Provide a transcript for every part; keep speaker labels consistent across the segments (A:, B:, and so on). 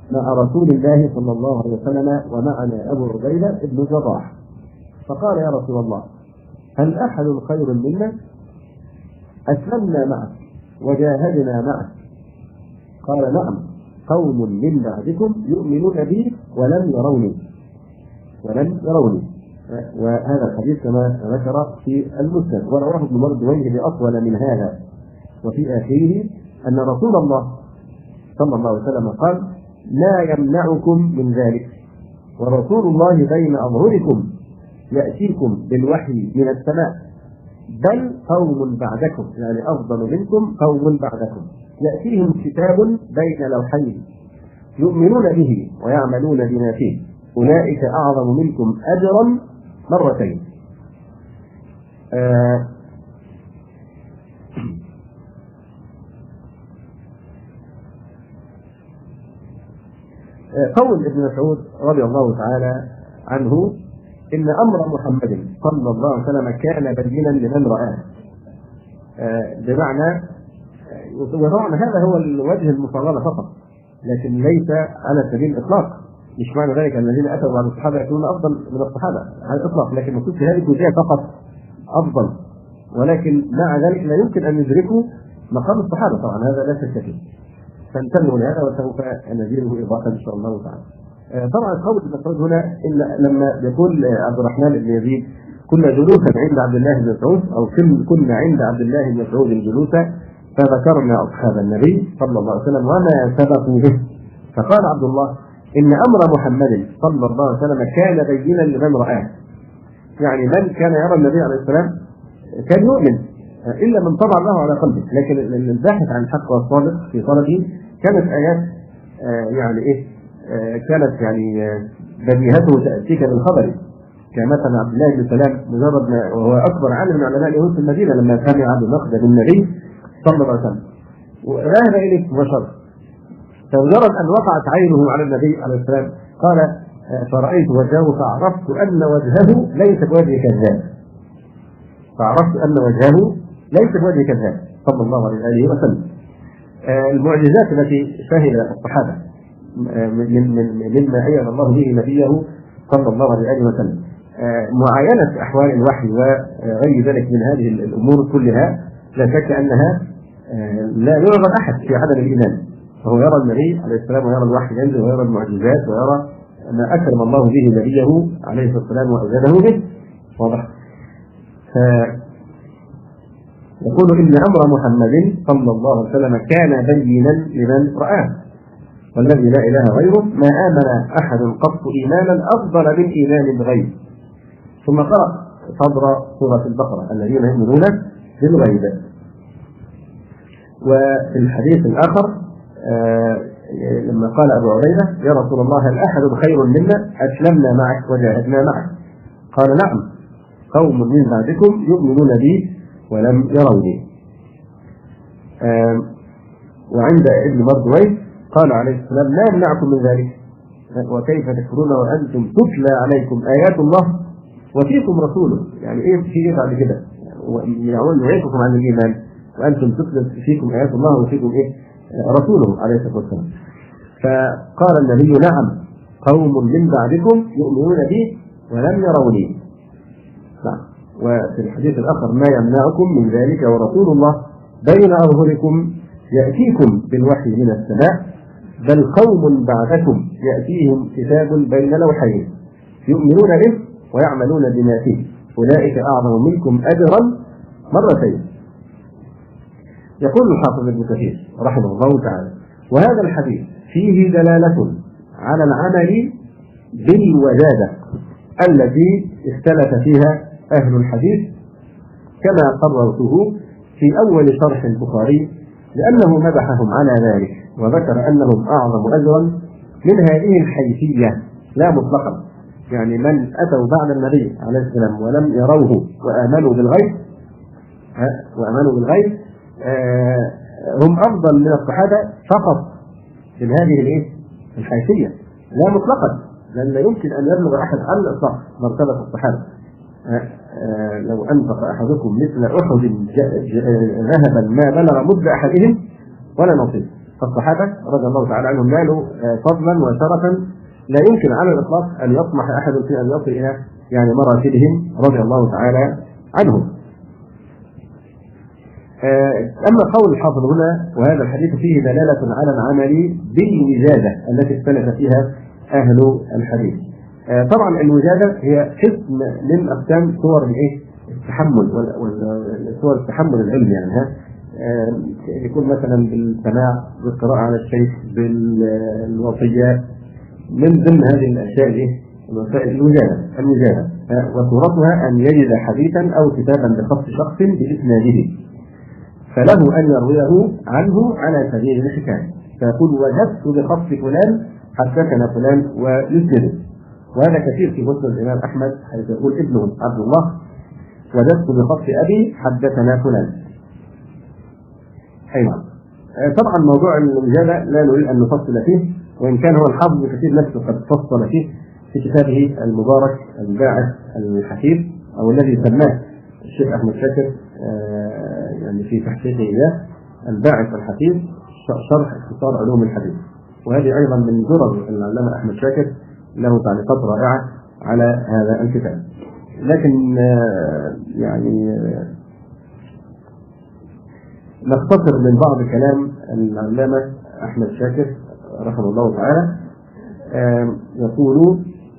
A: مع رسول الله صلى الله عليه وسلم ومعنا أبو عبيدة بن الجراح، فقال: يا رسول الله، هل أحد خير منا؟ أسلمنا معك وجاهدنا معك. قال: نعم، قوم من بعدكم يؤمنون بي ولم يروني. وهذا الحديث كما ذكر في المسند، ورواه ابن مردويه بأطول من هذا. وفي آخره أن رسول الله صلى الله عليه وسلم قال: لا يمنعكم من ذلك، ورسول الله بين أظهركم يأتيكم بالوحي من السماء، بل قوم بعدكم، يعني أفضل منكم قوم بعدكم، يأتيهم كتاب بين لوحين يؤمنون به ويعملون بما فيه، أولئك أعظم منكم أجرا مرتين. قول ابن مسعود رضي الله تعالى عنه: إن أمر محمد صلى الله عليه وسلم كان بينا لمن رآه. بمعنى، وطبعا هذا هو الوجه المفضل فقط، لكن ليس على سبيل الإطلاق. مش معنى ذلك أن الذين أتوا بعد الصحابة يكونون أفضل من الصحابة على الإطلاق، لكن المقصود في هذه الجزئية فقط أفضل، ولكن مع ذلك لا يمكن أن يدركوا مقام الصحابة، طبعا هذا لا شك فيه. فانتبهوا لهذا وسوف نزيله إضافة إن شاء الله تعالى. طبعا قول ابن مسعود هنا إن لما يقول عبد الرحمن بن يزيد: كنا جلوسا عند عبد الله بن مسعود، أو كنا عند عبد الله بن مسعود جلوسا، فذكرنا أصحاب النبي صلى الله عليه وسلم وما سبقوا به، فقال عبد الله: إن أمر محمد صلى الله عليه وسلم كان بينا لمن رآه. يعني من كان يرى النبي عليه السلام كان يؤمن، إلا من طبع له على قلبه، لكن الباحث عن الحق والصادق في طلبه كانت آيات كانت بديهته تأتيك بالخبر، كمثلا عبد الله بن سلام مجرد ما وهو أكبر عالم من علماء اليهود في المدينة لما سمع بمقدم النبي صلى الله عليه وسلم وذهب إليه بشر، فمجرد أن وقعت عينه على النبي عليه السلام قال: فرأيت وجهه فعرفت أن وجهه ليس بوجه كذاب، صلى الله عليه وسلم. المعجزات التي شهد الصحابة مما أيد الله به نبيه صلى الله عليه وسلم، معاينة أحوال الوحي وغير ذلك من هذه الأمور كلها، لا شك أنها لا يعذر أحد في عدم الإيمان، فهو يرى النبي عليه السلام ويرى الوحي ينزل ويرى المعجزات ويرى ما أكرم الله به نبيه عليه الصلاة والسلام وأوجده به. واضح؟ يقول: إن أمر محمد صلى الله عليه وسلم كان بينا لمن رآه، والذي لا إله غيره ما آمن أحد قط إيمانا أفضل من إيمان الغيب. ثم قرأ صدر سورة البقرة: الذين يؤمنون بالغيب. وفي الحديث الآخر لما قال أبو عبيدة: يا رسول الله، هل أحد خير منا؟ أسلمنا معك وجاهدنا معك. قال: نعم، قوم من بعدكم يؤمنون بي ولم يروني. وعند ابن مردويه قال عليه السلام: لا يمنعكم من ذلك، وكيف تكفرون وأنتم تتلى عليكم آيات الله وفيكم رسوله. يعني إيه في بعد كده؟ يقول: يعيكم عن الإيمان وأنتم تتلى فيكم آيات الله وفيكم رسوله عليه الصلاة والسلام. فقال النبي: نعم، قوم من بعدكم يؤمنون بي ولم يروني. نعم. وفي الحديث الآخر: ما يمنعكم من ذلك ورسول الله بين أظهركم يأتيكم بالوحي من السماء، بل قوم بعدكم يأتيهم كتاب بين لوحين يؤمنون به ويعملون بما فيه، أولئك أعظم منكم أجرا مرتين. يقول الحافظ ابن كثير رحمه الله تعالى: وهذا الحديث فيه دلالة على العمل بالوجادة التي اختلف فيها أهل الحديث، كما قررته في أول شرح البخاري، لأنه مدحهم على ذلك وذكر أنهم أعظم أجرا من هذه الحيثية لا مطلقا. يعني من أتوا بعد النبي عليه السلام ولم يروه وآمنوا بالغيب هم أفضل من الصحابة فقط من هذه الحيثية لا مطلقا، لأن لا يمكن أن يبلغ أحد على الإطلاق مرتبة الصحابة. لو أنفق أحدكم مثل أحد ذهبا ما بلغ مد أحدهم ولا نصيب. فالصحابة رضي الله تعالى عنهم نالوا فضلا وشرفا لا يمكن على الإطلاق أن يطمح أحد في أن يصل إلى يعني مراتبهم رضي الله تعالى عنهم. أما قول الحافظ هنا وهذا الحديث فيه دلالة على العمل بالوجادة التي اختلف فيها أهل الحديث. طبعا الوجادة هي قسم من أقسام صور التحمل صور التحمل العلمي، يعني يكون مثلا بالسماع، بالقراءة على الشيخ، بالوصيات، من ضمن هذه الأشياء الوجادة. وصورتها أن يجد حديثا أو كتابا بخط شخص بإسناده فله أن يرويه عنه على سبيل الحكاية، فيقول وجدت بخط فلان حدثنا فلان ويسنده. وهذا كثير في مسند الإمام أحمد حيث يقول ابنه عبد الله وجدت بخط أبي حدثنا فلان. أيضا طبعا موضوع الوجادة لا نريد أن نفصل فيه، وإن كان هو الحافظ كثير نفسه قد فصل فيه في كتابه المبارك الباعث الحثيث، أو الذي سماه الشيخ أحمد شاكر يعني في تحقيقه إياه الباعث الحثيث شرح اختصار علوم الحديث. وهذه أيضا من درر العلامة أحمد شاكر، له تعليقات رائعة على هذا الكتاب. لكن يعني نختصر من بعض كلام العلامة أحمد شاكر رحمه الله تعالى. يقول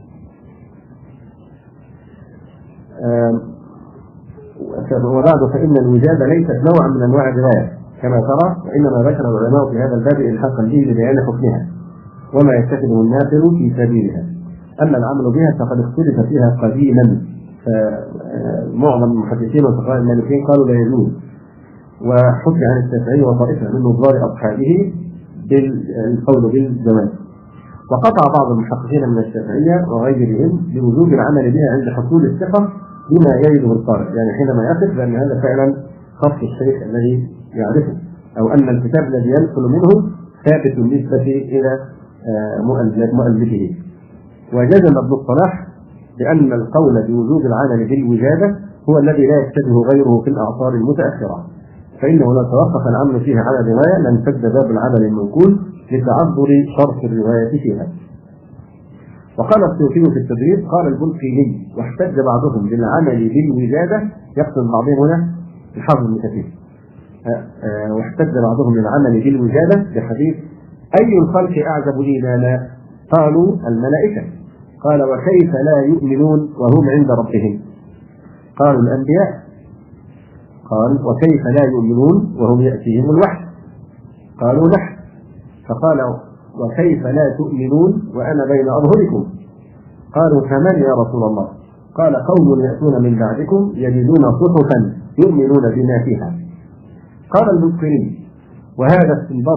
A: وبعد فإن الوجادة ليست نوعا من أنواع الرواية كما ترى، وإنما ذكر العلماء في هذا الباب إلحاقا به لبيان حكمها وما يتخذه الناقل في سبيلها. أما العمل بها فقد اختلف فيها قديما، فمعظم المحدثين وفقهاء المالكيين قالوا لا يجوز، وحكي عن الشافعي وطائفة من نظار أصحابه بالقول بالجواز. وقطع بعض المحققين من الشافعية وغيرهم بوجوب العمل بها عند حصول الثقة بما يجده القارئ، يعني حينما يثق بأن هذا فعلا خط الشيخ الذي يعرفه، أو أن الكتاب الذي ينقل منه ثابت بالنسبة إلى مؤلفه. وجزم ابن الصلاح بأن القول بوجوب العمل بالوجادة هو الذي لا يشتبه غيره في الأعصار المتأخرة، فإنه لو توقف العمل فيها على الرواية لانسد باب العمل المنقول لتعذر شرط الرواية فيها. وقال السيوطي في التدريب قال البلقيني واحتج بعضهم بالعمل بالوجادة، يقصد بعضهم هنا الحافظ ابن كثير، واحتج بعضهم بالعمل بالوجادة بحديث أي الخلق أعجب لي لا قالوا الملائكة، قال وكيف لا يؤمنون وهم عند ربهم؟ قالوا الأنبياء، قال وكيف لا يؤمنون وهم يأتيهم الوحي؟ قالوا نحن، فقال وكيف لا تؤمنون وأنا بين أظهركم؟ قالوا فمن يا رسول الله؟ قال قوم يأتون من بعدكم يجدون صحفا يؤمنون بما فيها. قال المسلمين وهذا استنباط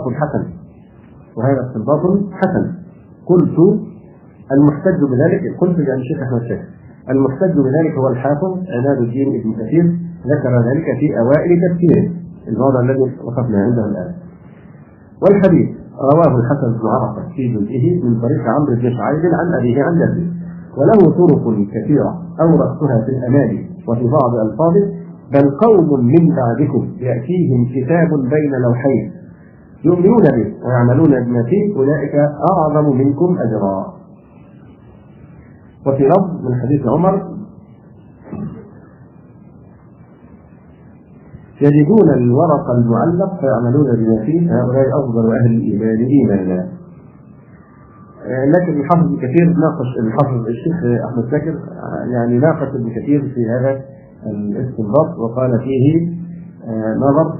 A: حسن. قلت المحتج بذلك، قلت يعني الشيخ أحمد شاكر المحتج بذلك هو الحافظ عماد الدين ابن كثير، ذكر ذلك في أوائل تفسيره الوضع الذي وقفنا عنده الآن. والحديث رواه الحسن بن عرفة في جزئه من طريق عمرو بن شعيب عن أبيه عن جده، وله طرق كثيرة أوردتها في الأمالي وفي بعض ألفاظه بل قوم من بعدكم يأتيهم كتاب بين لوحين يؤمنون به ويعملون بما فيه أولئك أعظم منكم أجرا. وفي لفظ من حديث عمر يجدون الورق المعلق فيعملون بما فيه هؤلاء أفضل أهل الإيمان إيمانا. لكن الحافظ ابن كثير ناقش الشيخ أحمد شاكر يعني ناقش ابن كثير في هذا الاستنباط وقال فيه نظر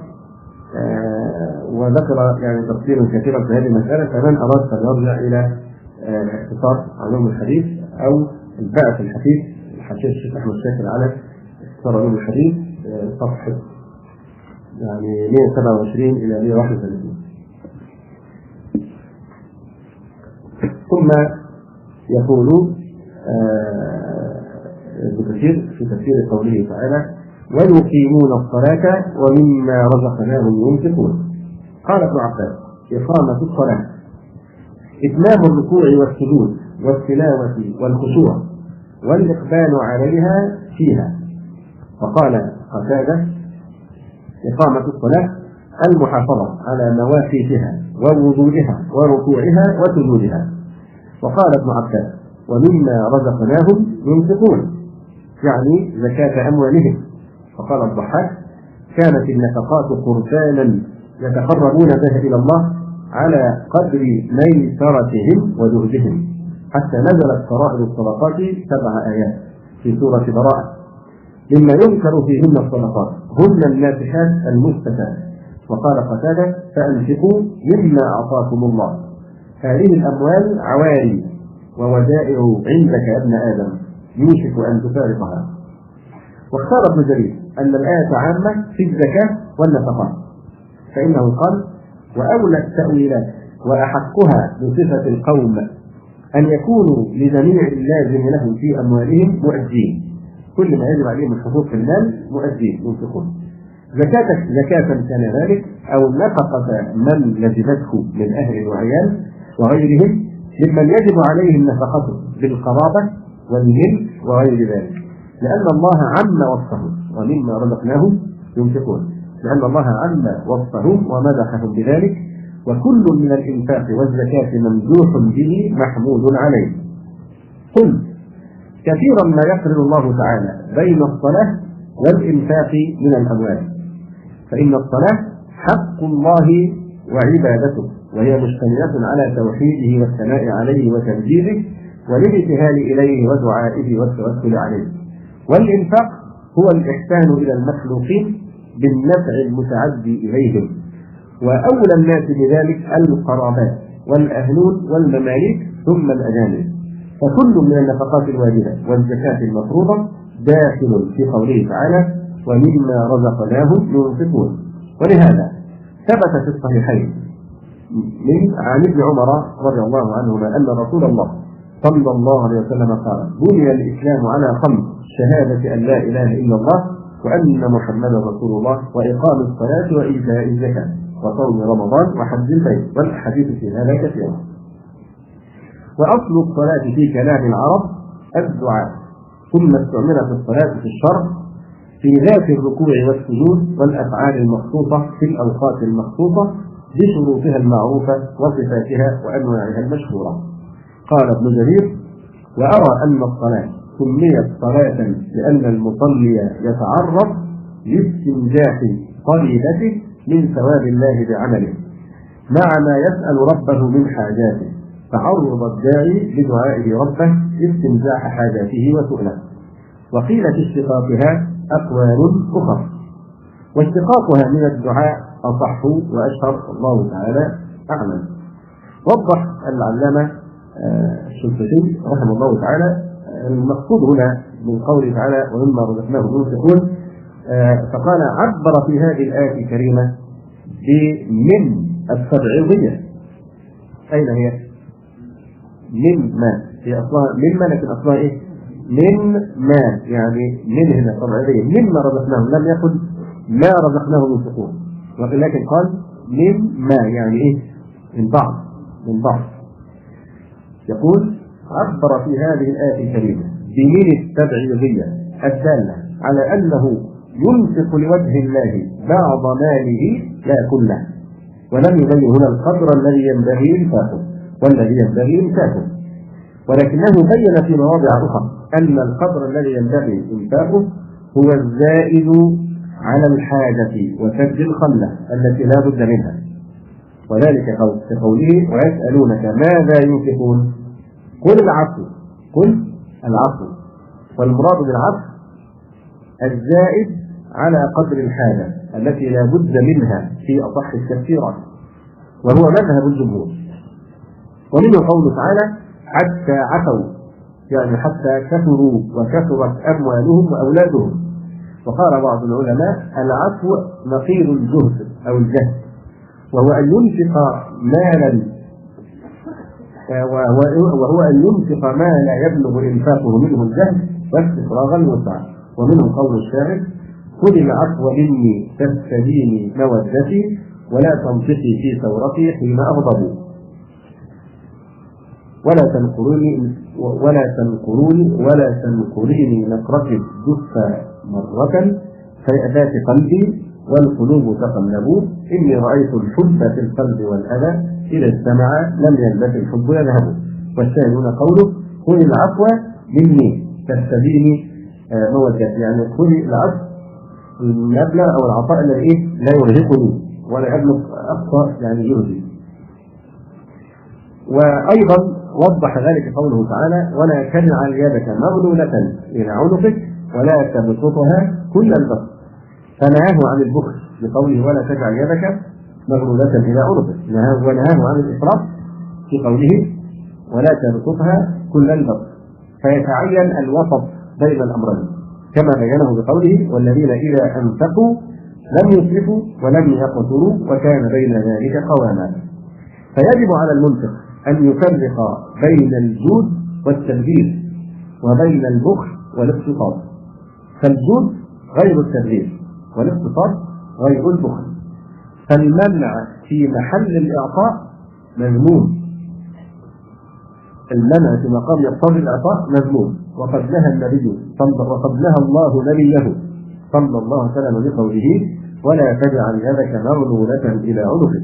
A: وذكر يعني تفسيرا كثيرا في هذه المسألة، فمن أراد فليرجع إلى اختصار علوم الحديث أو الباعث الحديث الحاشية الشيخ أحمد شاكر على اختصار علوم الحديث صفحة يعني 127 إلى 131. ثم يقول ابن كثير في تفسير قوله تعالى ويقيمون الصلاة ومما رزقناهم ينفقون. قال ابن عباس إقامة الصلاة إتمام الركوع والسجود والتلاوة والخشوع والإقبال عليها فيها. وقال قتادة إقامة الصلاة المحافظة على مواقيتها ووضوئها وركوعها وسجودها. وقال ابن عباس: ومما رزقناهم ينفقون، يعني زكاة أموالهم. وقال الضحاك: كانت النفقات قربانا يتقربون بها إلى الله على قدر ميسرتهم وجهدهم، حتى نزلت فرائض الصدقات 7 آيات في سورة براءة مما يذكر فيهن الصدقات هن النافحات المستفاد. وقال قتادة: فأنفقوا مما أعطاكم الله، هذه الأموال عواري وودائع عندك يا ابن آدم، يوشك أن تفارقها. واختار ابن جرير أن الآية عامة في الزكاة والنفقات، فإنه قال: وأولى التأويلات وأحقها بصفة القوم أن يكونوا لجميع اللازم لهم في أموالهم مؤدين، كل ما يجب عليهم الحقوق في المال مؤدين ينفقون. زكاة كان ذلك أو نفقة من لزمته من أهل وعيال وغيرهم ممن يجب عليهم نفقته بالقرابة والملك وغير ذلك، لأن الله عم وصفهم ومما رزقناهم ينفقون، لأن الله عم وصفهم ومدحهم بذلك، وكل من الإنفاق والزكاة ممدوح به محمود عليه. قل: كثيرا ما يقرن الله تعالى بين الصلاة والإنفاق من الأموال، فإن الصلاة حق الله وعبادته، وهي مشتملة على توحيده والثناء عليه وتمجيده والابتهال إليه ودعائه والتوكل عليه. والإنفاق هو الإحسان إلى المخلوقين بالنفع المتعدي إليهم، وأولى الناس بذلك القرابات والأهلون والمماليك ثم الأجانب. فكل من النفقات الواجبة والزكاة المفروضة داخل في قوله تعالى: ومما رزقناهم ينفقون. ولهذا ثبت في الصحيحين عن ابن عمر رضي الله عنهما أن رسول الله صلى الله عليه وسلم قال: بني الإسلام على 5: شهادة أن لا إله إلا الله وأن محمدا رسول الله، وإقام الصلاة وإيتاء الزكاة وصوم رمضان وحج البيت. والحديث في هذا كثيرا. وأصل الصلاة في كلام العرب الدعاء، ثم استعملت الصلاة في الشرع في ذات الركوع والسجود والأفعال المخصوصة في الأوقات المخصوصة بشروطها المعروفة وصفاتها وأنواعها المشهورة. قال ابن جرير: وأرى أن الصلاة سميت صلاة لأن المصلي يتعرض لاستنجاح طريقته من ثواب الله بعمله مع ما يسأل ربه من حاجاته، تعرض الداعي بدعائه ربه استنجاح حاجاته وسؤله. وقيل في اشتقاقها أقوال أخرى، واشتقاقها من الدعاء أصح وأشهر، الله تعالى أعلم. وضح العلامة الشنقيطي رحمه الله تعالى المقصود هنا من قوله تعالى: ومما رزقناهم ينفقون، فقال: عبر في هذه الآية الكريمة بمن التبعيضية. أين هي؟ من ما، هي أصلها مما، لكن أصلها إيه؟ من ما، يعني من هنا طبيعية، مما رزقناهم، لم يقل ما رزقناهم ينفقون، ولكن قال من ما، يعني إيه؟ من بعض. يقول: عبر في هذه الآية الكريمة بمن التبعيضية الدالة على أنه ينفق لوجه الله بعض ماله لا كله، ولم يبين هنا القدر الذي ينبغي إنفاقه والذي ينبغي إنفاقه، ولكنه بين في مواضع أخرى أن القدر الذي ينبغي إنفاقه هو الزائد على الحاجة وسد الخلة التي لا بد منها، وذلك كقوله: ويسألونك ماذا ينفقون قل العفو. والمراد بالعفو الزائد على قدر الحاجة التي لا بد منها في أصح التفسيرات، وهو مذهب الجمهور. ومنه قوله تعالى: حتى عفوا، يعني حتى كثروا وكثرت أموالهم وأولادهم. وقال بعض العلماء: العفو نقيض الجهد أو الجهد، وهو أن ينفق مالا، وهو أن ينفق ما لا يبلغ إنفاقه منه الجهد واستفراغ الوسع. ومنه قول الشاعر: خذ العفو مني تستديني مودتي ولا تنطقي في ثورتي حين أغضب، ولا تنقريني نقرة الدف مرة فيأتاك قلبي والقلوب تقلب إني رأيت الحب في القلب والأذى إذا اجتمع لم يلبث الحب يذهب. والشاهدون قوله خذ العفو مني تستديني مودة، يعني خذ العفو المبلغ أو العطاء الذي لا يرهقني ولا يبلغ أقصى يعني يرهق. وأيضا وضح ذلك قوله تعالى ولا تجعل يدك مغلولة إلى عنقك ولا تبسطها كل البسط، فنهاه عن البخل بقوله ولا تجعل يدك مغلولة إلى عنقك، ونهاه عن الإسراف في قوله ولا تبسطها كل البسط، فيتعين الوسط بين الأمرين كما بينه بقوله والذين إذا أنفقوا لم يسرفوا ولم يقتروا وكان بين ذلك قواما. فيجب على المنفق أن يفرق بين الجود والتبذير وبين البخل والاقتصاد، فالجود غير التبذير والاقتصاد غير البخل، فالمنع في محل الإعطاء مذموم، المنع في مقام يقتضي الإعطاء مذموم، وقد نهى الله نبيه صلى الله عليه وسلم بقوله ولا تجعل يدك مغلولة إلى عنقك.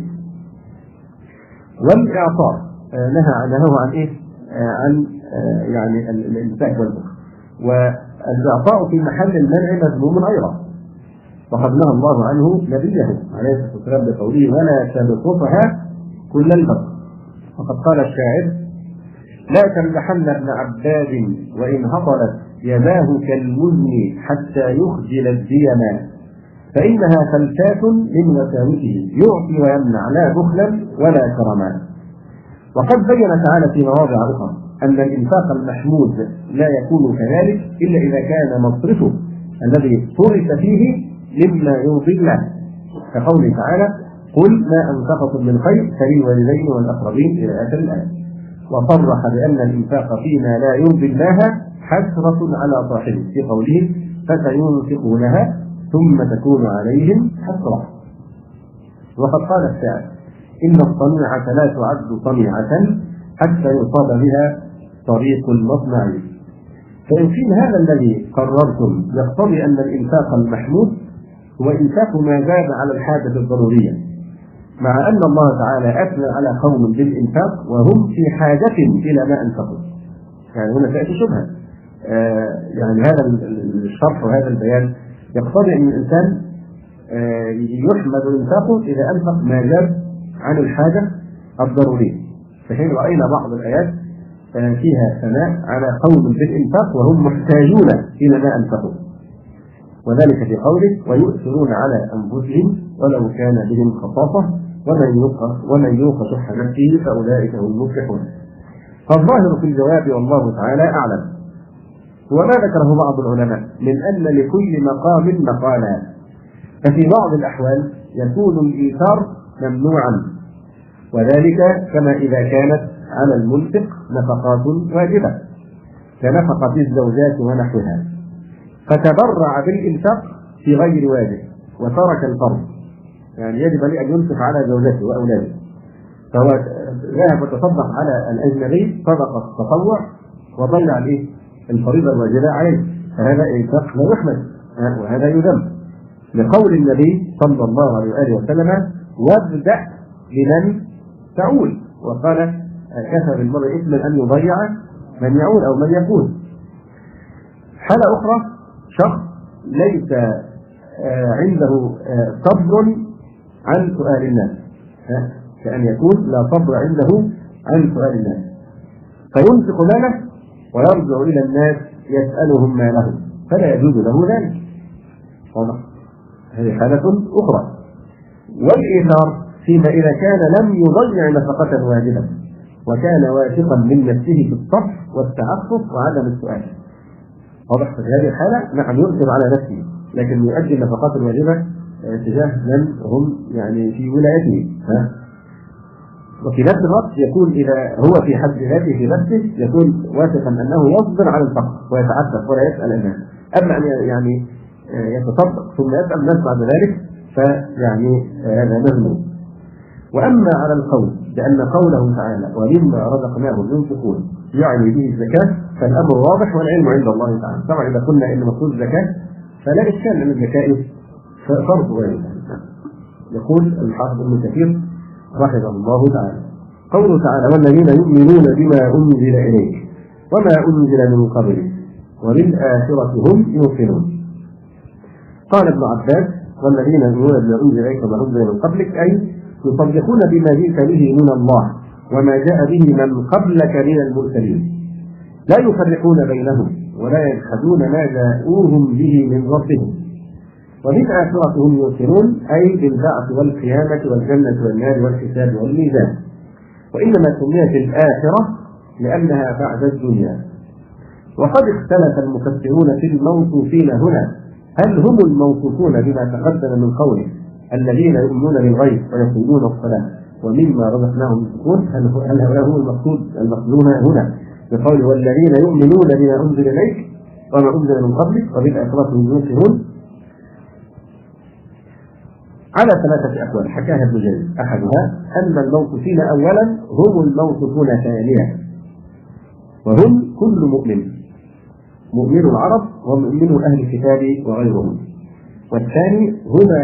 A: والإعطاء نهى عن إيه؟ عن يعني الإمساك والبخل، والإعطاء في محل المنع مذموم أيضا، وقد نهى الله عنه نبيه عليه الصلاة والسلام بقوله ولا تبسطها كل البسط. وقد قال الشاعر لا تمدحن ابن عباد وإن هطلت يداه كالمزن حتى يخجل الديما، فإنها فلتات من وساوسه يعطي ويمنع لا بخلا ولا كرما. وقد بين تعالى في مواضع أخرى أن الإنفاق المحمود لا يكون كذلك إلا إذا كان مصرفه الذي صرف فيه مما يرضي الله، كقوله تعالى قل ما أنفقتم من خير فللوالدين والأقربين إلى آخر الآية. وصرح بأن الإنفاق فيما لا يرضي الله حسرة على صاحبه في قوله فسينفقونها ثم تكون عليهم حسرة. وقد قال الشاعر إن الصنيعة لا تعد صنيعة حتى يصاب بها طريق المصنع. فإن كان هذا الذي قررتم يقتضي أن الإنفاق المحمود هو إنفاق ما زاد على الحاجة الضرورية، مع أن الله تعالى أثنى على قوم بالإنفاق وهم في حاجة إلى ما أنفقوا. يعني هنا تأتي شبهة، يعني هذا الشرح وهذا البيان يقتضي أن الإنسان يحمد إنفاقه إذا أنفق ما زاد عن الحاجة الضرورية. فحين رأينا بعض الآيات فيها ثناء على قوم بالإنفاق وهم محتاجون إلى ما أنفقوا، وذلك في قوله ويؤثرون على أنفسهم ولو كان بهم خصاصة ومن يوق شح نفسه فأولئك هم المفلحون. فالظاهر في الجواب والله تعالى أعلم هو ما ذكره بعض العلماء من أن لكل مقام مقالا، ففي بعض الأحوال يكون الإيثار ممنوعا، وذلك كما إذا كانت على المنفق نفقات واجبة كنفقة الزوجات ونحوها، فتبرع بالإنفاق في غير واجب وترك الفرض، يعني يجب عليه أن ينفق على زوجته وأولاده، فهو ذهب وتصدق على الأجنبي صدقة التطوع وضيع عليه الفريضة الواجبة عليه، فهذا إنفاق لا يحمد وهذا يذم، لقول النبي صلى الله عليه وآله وسلم وابدأ بمن تعول، وقال كفى بالمرء إثما أن يضيع من يعول أو من يكون. حالة أخرى شخص ليس عنده صبر عن سؤال الناس، كأن يكون لا صبر عنده عن سؤال الناس فينفق ماله ويرجع إلى الناس يسألهم مالهم، فلا يجوز له ذلك. واضح؟ هذه حالة أخرى. والإيثار فيما إذا كان لم يضيع نفقة واجبة وكان واثقا من نفسه في الصبر والتعفف وعدم السؤال. واضح؟ في هذه الحالة نعم يؤثر على نفسه لكن يؤدي النفقات الواجبة تجاه من هم يعني في ولايته. وفي نفس الوقت يكون إذا هو في حد ذاته في نفسه يكون واثقا أنه يصبر على الفقر ويتعفف ولا يسأل الناس، أما أن يعني يتصدق ثم يسأل الناس بعد ذلك فيعني هذا مذموم. وأما على القول لأن قوله تعالى ومما رزقناهم ينفقون يعني به الزكاة فالأمر واضح والعلم عند الله تعالى. طبعا إذا قلنا إن مقصود الزكاة فلا إشكال أن الزكاة فرض واجب، يقول الحافظ ابن كثير رحمه الله تعالى: قوله تعالى: والذين يؤمنون بما أنزل إليك وما أنزل من قبلك وبالآخرة هم يوقنون. قال ابن عباس: والذين يؤمنون بما أنزل إليك وما أنزل من قبلك أي يصدقون بما جئت به من الله وما جاء به من قبلك من المرسلين، لا يفرقون بينهم ولا يجحدون ما جاءوهم به من ربهم، وبالآخرة هم يوقنون أي بالبعث والقيامة والجنة والنار والحساب والميزان. وإنما سميت الآخرة لأنها بعد الدنيا. وقد اختلف المفسرون في الموصوفين هنا، هل هم الموصوفون بما تقدم من قوله الذين يؤمنون بالغيب ويقيمون الصلاة ومما رزقناهم ينفقون، هل هؤلاء هم المقصودون هنا بقوله والذين يؤمنون بما أنزل إليك وما أنزل من قبلك وبالآخرة هم يوقنون؟ على ثلاثة أقوال حكاها ابن جرير. أحدها أن الموصوفين أولا هم الموصوفون ثانيا، وهم كل مؤمن، مؤمن العرب ومؤمن أهل الكتاب وغيرهم. والثاني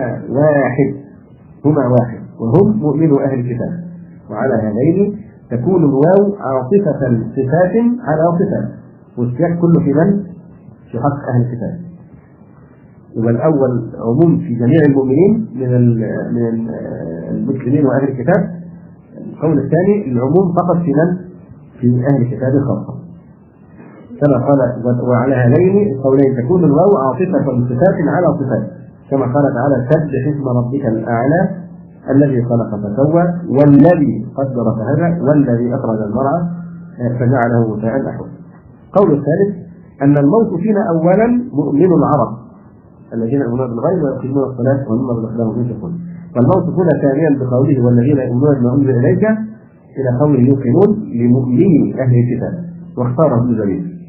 A: هما واحد وهم مؤمن أهل الكتاب. وعلى هذين تكون الواو عاطفة صفات على صفات، والسياق كله في من؟ في حق أهل الكتاب. يبقى الأول عموم في جميع المؤمنين من المسلمين وأهل الكتاب. القول الثاني العموم فقط في من؟ في أهل الكتاب خاصة. كما قال: وعلى هذين القولين تكون الواو عاطفة صفات على صفات، كما قال تعالى: سبح اسم ربك الأعلى الذي خلق فسوى والذي قدر فهدى والذي أخرج المرعى فجعله غثاء نحوه. القول الثالث أن الموصوفين أولا مؤمن العرب الذين يؤمنون بالغيب ويقيمون الصلاة ومما رزقناهم ينفقون، والموصوفون ثانيا بقوله والذين يؤمنون بما أنزل إليك إلى قوله يوقنون لمؤمني أهل الكتاب، واختاره ابن جرير.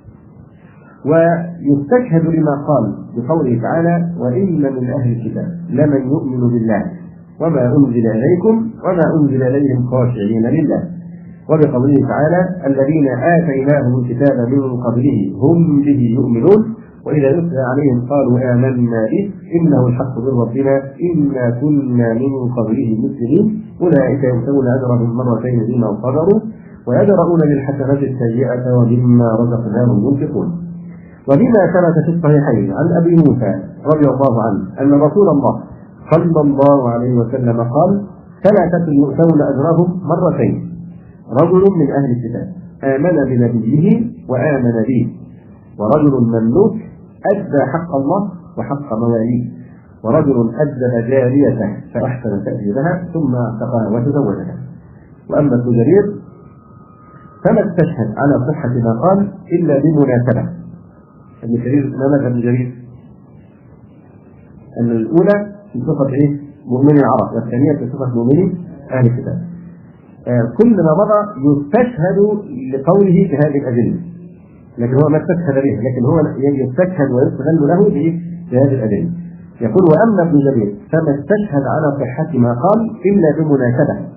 A: ويستشهد لما قال بقوله تعالى: وإن من أهل الكتاب لمن يؤمن بالله وما أنزل إليكم وما أنزل إليهم خاشعين لله، وبقوله تعالى: الذين آتيناهم الكتاب من قبله هم به يؤمنون وإذا يتلى عليهم قالوا آمنا به إنه الحق من ربنا إنا كنا من قبله مسلمين أولئك يؤتون أجرهم مرتين بما صبروا ويدرؤون للحسنة السيئة ومما رزقناهم ينفقون. وبما ثبت في الصحيحين عن أبي موسى رضي الله عنه أن رسول الله صلى الله عليه وسلم قال: ثلاثة يؤتون أجرهم مرتين: رجل من أهل الكتاب آمن بنبيه وآمن به، ورجل مملوك أدى حق الله وحق مواليه، ورجل أدب جاريته فأحسن تأديبها ثم اعتقها وتزوجها. وأما ابن جرير فما استشهد على صحة ما قال إلا بمناسبة. ابن جرير ما ماذا ابن جرير؟ أن الأولى في صفة مؤمن العرب، والثانية في صفة مؤمن أهل الكتاب. كل ما مضى يستشهد لقوله بهذه الأدلة، لكن هو ما استشهد به، لكن هو يستشهد ويستغل له بهذه الأدلة. يقول: وأما ابن جرير فما استشهد على صحة ما قال إلا بمناسبة،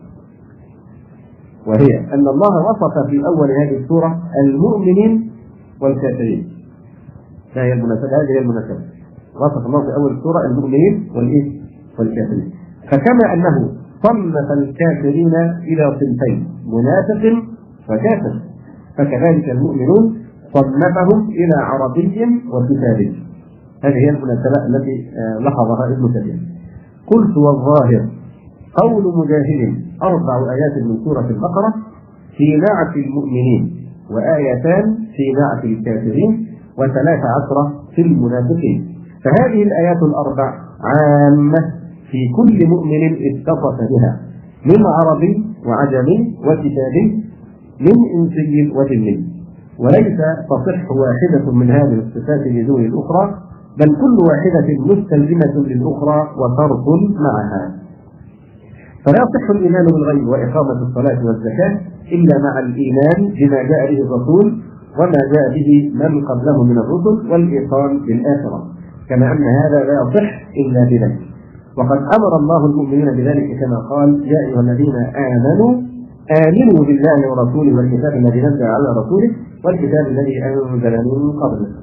A: وهي أن الله وصف في أول هذه السورة المؤمنين والكافرين. هذه المناسبة، وصف الله في أول السورة المؤمنين والكافرين. فكما أنه صنف الكافرين إلى صنفين منافق وكافر، فكذلك المؤمنون صنفهم إلى عربي وكتابي. هذه هي المناسبة التي لاحظها ابن كثير. قلت: والظاهر قول مجاهد 4 آيات من سورة البقرة في نعت المؤمنين، وآيتان في نعت الكافرين، و13 في المنافقين. فهذه الآيات ال4 عامة في كل مؤمن اتصف بها، من عربي وعجمي وكتابي، من إنسي وجني، وليس تصح واحدة من هذه الصفات بدون الأخرى، بل كل واحدة مستلزمة للأخرى وفرق معها. فلا يصح الإيمان بالغيب وإقامة الصلاة والزكاة إلا مع الإيمان بما جاء به الرسول وما جاء به من قبله من الرسل والإيقان بالآخرة، كما أن هذا لا يصح إلا بذلك. وقد أمر الله المؤمنين بذلك كما قال: يا أيها الذين آمنوا بالله ورسوله والكتاب الذي نزل على رسوله والكتاب الذي أنزل من قبله.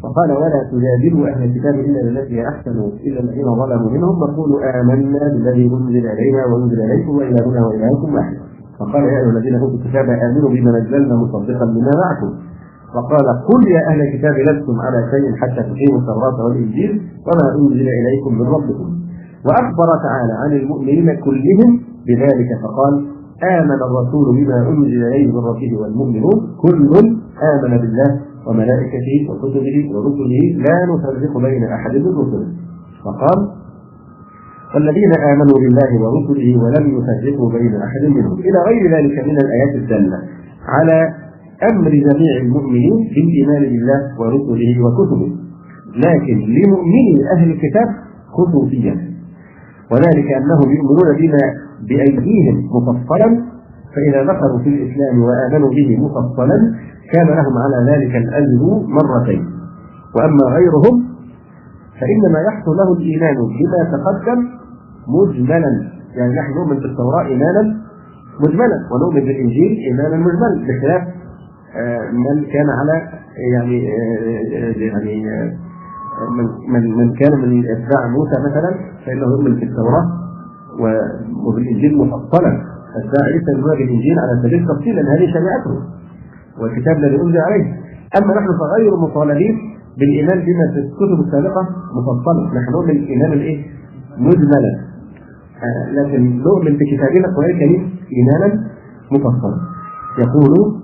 A: وقال ولا تجادلوا أهل الكتاب إلا بالتي هي أحسن إلا الذين ظلموا منهم وقولوا آمنا بالذي أنزل إلينا وأنزل إليكم وإلهنا وإلهكم واحد. فقال يا أيها الذين أوتوا الكتاب آمنوا بما نزلنا مصدقا لما معكم. وقال قل يا أهل الكتاب لستم على شيء حتى تقيموا التوراة والإنجيل وما أنزل إليكم من ربكم. وأخبر تعالى عن المؤمنين كلهم بذلك فقال آمن الرسول بما أنزل إليه من ربه والمؤمنون كل آمن بالله وملائكته وكتبه ورسله لا نفرق بين أحد من رسله. وقال والذين آمنوا بالله ورسله ولم يفرقوا بين أحد منهم إلى غير ذلك من الآيات الدالة على أمر جميع المؤمنين بالإيمان بالله ورسله وكتبه، لكن لمؤمني أهل الكتاب خصوصية، وذلك أنهم يؤمنون بما بأيديهم مفصلا، فإذا دخلوا في الإسلام وآمنوا به مفصلا كان لهم على ذلك الأجر مرتين. وأما غيرهم فإنما يحصل له الإيمان بما تقدم مجملا، يعني نحن نؤمن بالتوراة إيمانا مجملا ونؤمن بالإنجيل إيمانا مجملا، بخلاف من كان على من كان من أتباع موسى مثلا فإنه يؤمن بالتوراة وبالإنجيل مفصلا. أتباع عيسى يؤمنون بالإنجيل على سبيل التفصيل لأن هذه شريعته والكتاب الذي أنزل عليه. أما نحن فغير مطالبين بالإيمان بما في الكتب السابقة مفصلا، نحن نؤمن بالإيمان مجملا، لكن نؤمن بكتابنا القرآن الكريم إيمانا مفصلا. يقول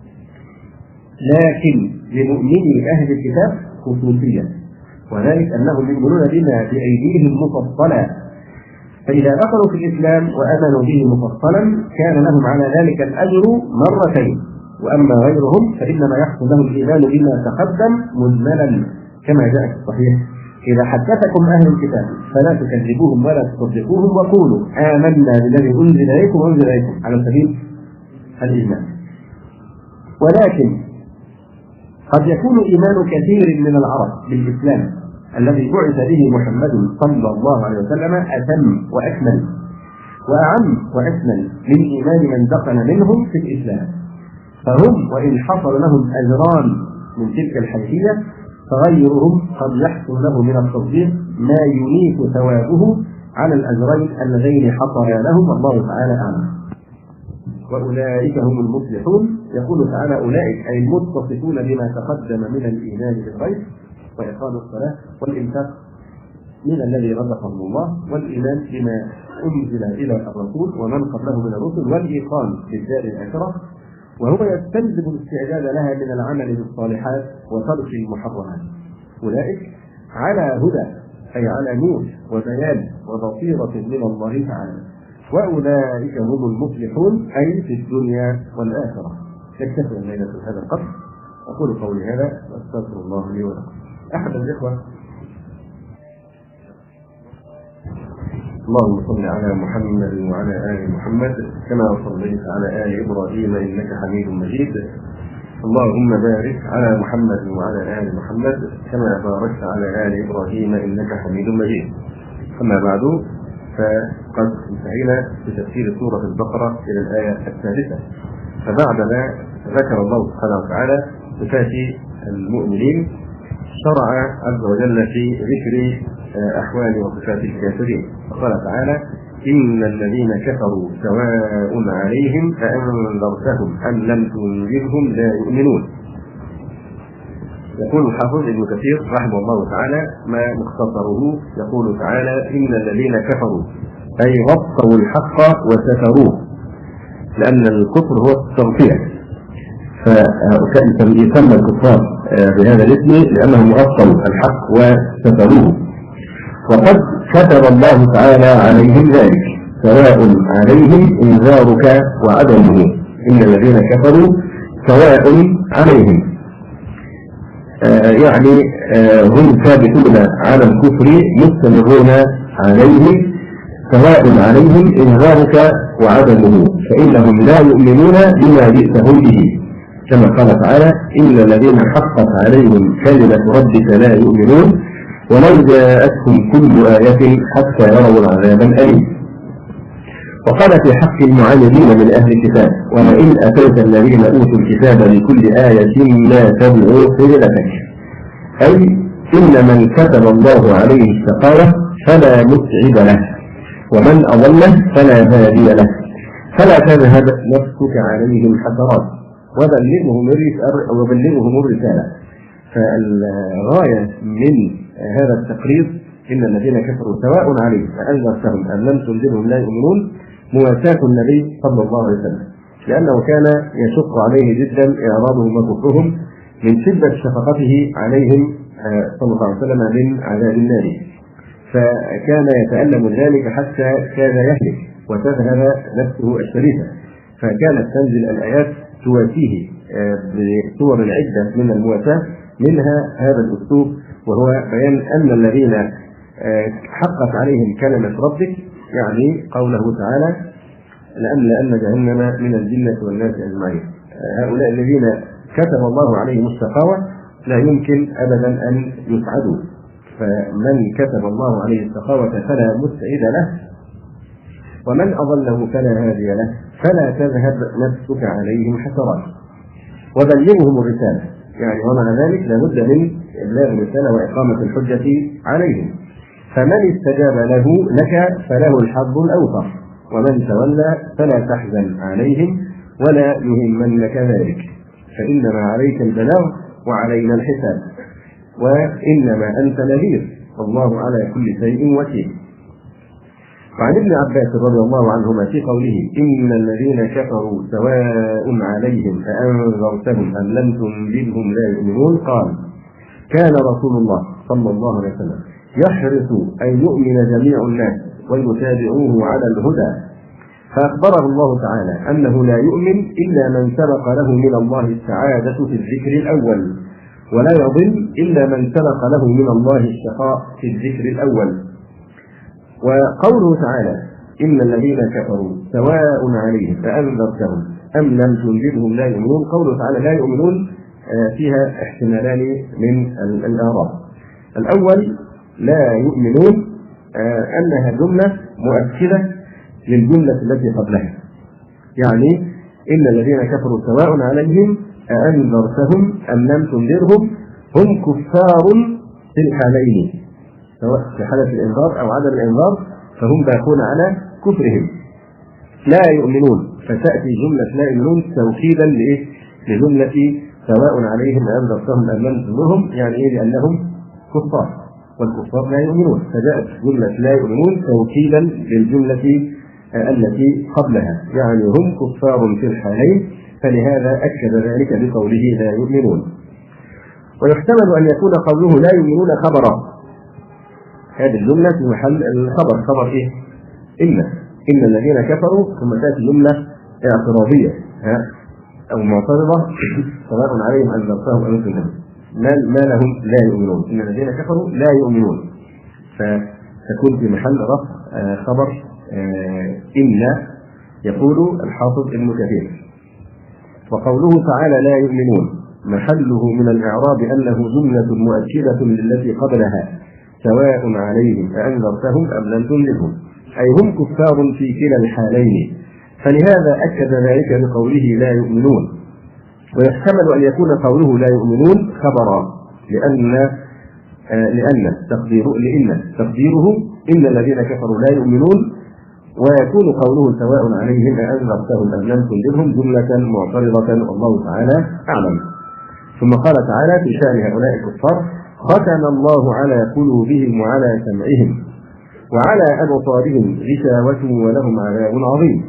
A: لكن لمؤمني أهل الكتاب خصوصية، وذلك أنهم يؤمنون بما بأيديهم مفصلا، فإذا دخلوا في الإسلام وآمنوا به مفصلا كان لهم على ذلك الأجر مرتين. وأما غيرهم فإنما يحصل لهم الإيمان بما تقدم مجملا كما جاء في الصحيح إذا حدثكم أهل الكتاب فلا تكذبوهم ولا تصدقوهم وقولوا آمنا بالذي أنزل إليكم وأنزل إليكم على سبيل الإيمان. ولكن قد يكون إيمان كثير من العرب بالإسلام الذي بعث به محمد صلى الله عليه وسلم أتم وأكمل وأعم وأكمل من إيمان من دخل منهم في الإسلام، فهم وإن حصل لهم أجران من تلك الحيثية فغيرهم قد يحصل له من التصديق ما ينيف ثوابه على الأجرين اللذين حصل لهم، والله تعالى أعلم. وأولئك هم المفلحون. يقول تعالى أولئك أي المتصفون بما تقدم من الإيمان بالغيب وإقام الصلاة والإنفاق من الذي رزقهم الله والإيمان بما أنزل إلى الرسول ومن قبله من الرسل والإيقان بالدار الآخرة، وهو يستلزم الاستعداد لها من العمل بالصالحات وترك المحرمات. أولئك على هدى أي على نور وبيان وبصيرة من الله تعالى، وأولئك هم المفلحون أي في الدنيا والآخرة. نكتفي الليلة هذا القدر. أقول قولي هذا وأستغفر الله لي ولكم. أحد الإخوة اللهم صل على محمد وعلى آل محمد كما صليت على آل إبراهيم إنك حميد مجيد. اللهم بارك على محمد وعلى آل محمد كما باركت على آل إبراهيم إنك حميد مجيد. أما بعد فقد انتهينا بتفسير سورة البقرة إلى الآية الثالثة، فبعدما ذكر الله سبحانه وتعالى صفات المؤمنين شرع عز وجل في ذكر أحوال وصفات الكافرين، فقال تعالى إن الذين كفروا سواء عليهم أأنذرتهم أم لم تنذرهم لا يؤمنون. يقول الحافظ ابن كثير رحمه الله تعالى ما مختصره، يقول تعالى إن الذين كفروا أي غطوا الحق وستروه، لأن الكفر هو التغطية، فيسمى الكفار بهذا الاسم لأنهم غطوا الحق وستروه. وقد كتب الله تعالى عليهم ذلك سواء عليهم إنذارك وعدمه. إن الذين كفروا سواء عليهم يعني هم ثابتون على الكفر مستمرون عليه، سواء عليهم إنذارك وعدمه فإنهم لا يؤمنون بما جئتهم به، كما قال تعالى إن الذين حقت عليهم كلمة ربك لا يؤمنون ولو جاءتهم كل آية حتى يروا العذاب الأليم. وقال في حق المعاندين من أهل الكتاب ولئن أتيت الذين أوتوا الكتاب بكل آية لا تبعوا سبيلتك، أي إن من كتب الله عليه الشقاوة فلا مسعد له، ومن أضله فلا هادي له، فلا تذهب نفسك عليهم حسرات وبلغهم الرسالة. فالغاية من هذا التقرير إن الذين كفروا سواء عليهم أأنذرتهم أم لم تنذرهم لا يؤمنون مواساة النبي صلى الله عليه وسلم، لأنه كان يشق عليه جدا إعراضهم وكفرهم من شدة شفقته عليهم صلى الله عليه وسلم من عذاب النار، فكان يتألم ذلك حتى كاد يهلك وتذهب نفسه الشريفة، فكانت تنزل الآيات تواسيه بصور عدة من المواساة، منها هذا الأسلوب وهو بيان أن الذين حقت عليهم كلمة ربك، يعني قوله تعالى لأملأن جهنم من الجنة والناس أجمعين. هؤلاء الذين كتب الله عليهم الشقاوة لا يمكن أبدا أن يسعدوا، فمن كتب الله عليه الشقاوة فلا مسعد له، ومن أضله فلا هادي له، فلا تذهب نفسك عليهم حسرات وبلغهم الرسالة. يعني ومع ذلك لابد من إبلاغ الرسالة وإقامة الحجة عليهم، فمن استجاب لك فله الحظ الأوفر، ومن تولى فلا تحزن عليهم ولا يهمنك ذلك، فإنما عليك البلاغ وعلينا الحساب، وإنما أنت نذير والله على كل شيء وكيل. وعن ابن عباس رضي الله عنهما في قوله إن الذين كفروا سواء عليهم أأنذرتهم أم لم تنذرهم لا يؤمنون قال كان رسول الله صلى الله عليه وسلم يحرص أن يؤمن جميع الناس ويتابعوه على الهدى، فأخبره الله تعالى أنه لا يؤمن إلا من سبق له من الله السعادة في الذكر الأول، ولا يضل إلا من سبق له من الله الشقاء في الذكر الأول. وقوله تعالى إن الذين كفروا سواء عليهم أأنذرتهم أم لم تنذرهم لا يؤمنون، قوله تعالى لا يؤمنون فيها احتمالان من الإعراب. الأول لا يؤمنون أنها جملة مؤكدة للجملة التي قبلها، يعني إن الذين كفروا سواء عليهم أأنذرتهم أم لم تنذرهم هم كفار في الحالين، سواء في حالة الإنذار أو عدم الإنذار فهم باقون على كفرهم لا يؤمنون، فتأتي جملة لا يؤمنون توكيدا لجملة سواء عليهم أأنذرتهم أم لم تنذرهم، يعني لأنهم كفار والكفار لا يؤمنون، فجاءت جملة لا يؤمنون توكيدا للجملة التي قبلها، يعني هم كفار في الحالين، فلهذا أكد ذلك بقوله لا يؤمنون. ويحتمل أن يكون قوله لا يؤمنون خبرا، هذه الجملة في محل الخبر، خبر إيه؟ إن الذين كفروا، ثم تأتي جملة اعتراضية أو معترضة سواء عليهم أنذرتهم أم لم تنذرهم ما لهم لا يؤمنون، إن الذين كفروا لا يؤمنون، فتكون في محل رفع خبر إن، يقول الحافظ ابن كثير. وقوله تعالى لا يؤمنون محله من الإعراب أنه جملة مؤكدة للتي قبلها سواء عليهم أأنذرتهم أم لم تنذرهم، أي هم كفار في كلا الحالين، فلهذا أكد ذلك بقوله لا يؤمنون. ويحتمل أن يكون قوله لا يؤمنون خبرا لأن تقديره إن الذين كفروا لا يؤمنون، ويكون قوله سواء عليهم أأنذرتهم أم لم تنذرهم جملة معترضة، والله تعالى أعلم. ثم قال تعالى في شأن هؤلاء الكفار ختم الله على قلوبهم وعلى سمعهم وعلى أبصارهم غشاوة ولهم عذاب عظيم.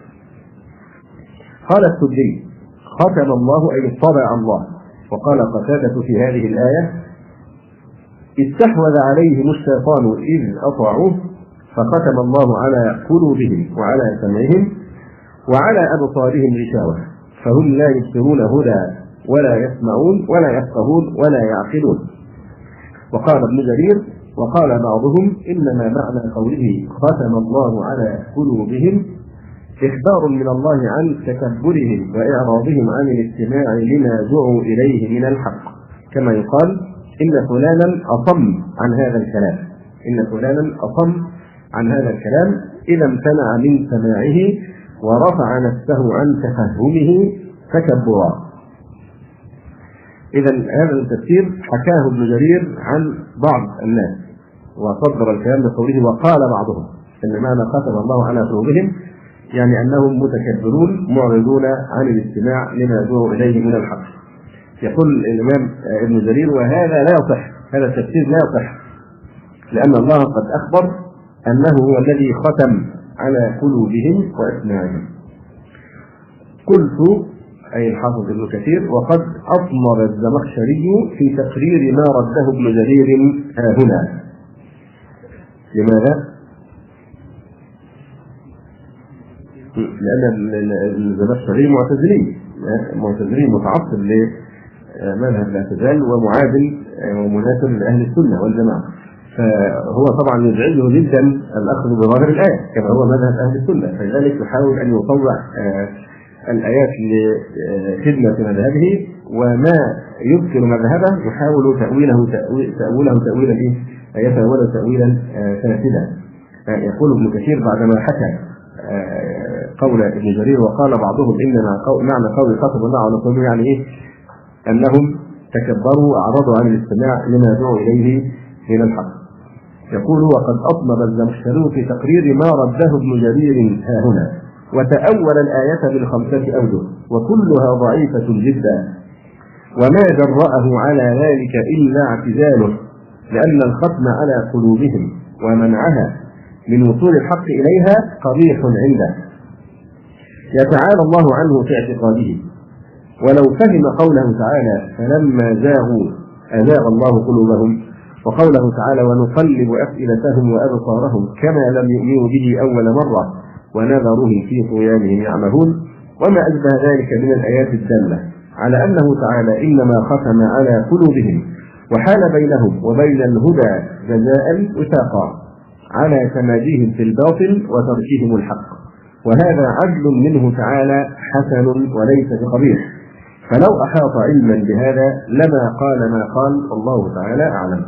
A: قال السدي ختم الله أي طبع الله. وقال قتادة في هذه الآية استحوذ عليهم الشيطان إذ أطاعوه فختم الله على قلوبهم وعلى سمعهم وعلى أبصارهم غشاوة، فهم لا يبصرون هدى ولا يسمعون ولا يفقهون ولا يعقلون. وقال ابن جرير وقال بعضهم إنما معنى قوله ختم الله على قلوبهم إخبار من الله عن تكبرهم وإعراضهم عن الاستماع لما دعوا إليه من الحق، كما يقال إن فلانا أصم عن هذا الكلام، إن فلانا أصم عن هذا الكلام إذا امتنع من سماعه ورفع نفسه عن تفهمه تكبرا. إذا هذا التفسير حكاه ابن جرير عن بعض الناس وصدر الكلام بقوله وقال بعضهم، إن معنى ختم الله على قلوبهم يعني أنهم متكبرون معرضون عن الاستماع لما يدعو إليه من الحق. يقول الإمام ابن جرير وهذا لا يصح، هذا التفسير لا يصح، لأن الله قد أخبر أنه هو الذي ختم على قلوبهم وأسماعهم. قلت أي الحافظ ابن كثير وقد أطمر الزمخشري في تقرير ما رده ابن جرير هنا. لماذا؟ لأن الزمخشري معتزلي متعصب لمذهب الاعتزال ومعادل ومناسب لأهل السنة والجماعة، فهو طبعا يزعجه جدا الأخذ بظاهر الآية كما هو مذهب أهل السنة، فلذلك يحاول أن يطوع الآيات لخدمة مذهبه، وما يذكر مذهبه يحاول تأويله تأويلا يتأوله تأويلا فاسدا. يقول ابن كثير بعدما حكى قول ابن جرير وقال بعضهم إنما معنى قول ختم الله على قلوبهم يعني إيه؟ أنهم تكبروا وأعرضوا عن الاستماع لما دعوا إليه من الحق. يقول وقد أطلب الزمخشري في تقرير ما رده ابن جرير ها هنا، وتأول الآية بالخمسة أوجه وكلها ضعيفة جدا، وما جرأه على ذلك إلا اعتزاله، لأن الختم على قلوبهم ومنعها من وصول الحق إليها قبيح عنده يتعالى الله عنه في اعتقاده. ولو فهم قوله تعالى فلما زاغوا أزاغ الله قلوبهم، وقوله تعالى ونقلب أفئدتهم وأبصارهم كما لم يؤمنوا به أول مرة ونذرهم في طغيانهم يعمهون، وما أشبه ذلك من الآيات الدالة على أنه تعالى إنما ختم على قلوبهم وحال بينهم وبين الهدى جزاء وثاقا على تماديهم في الباطل وتركهم الحق، وهذا عدل منه تعالى حسن وليس بقبيح، فلو أحاط علما بهذا لما قال ما قال والله تعالى أعلم.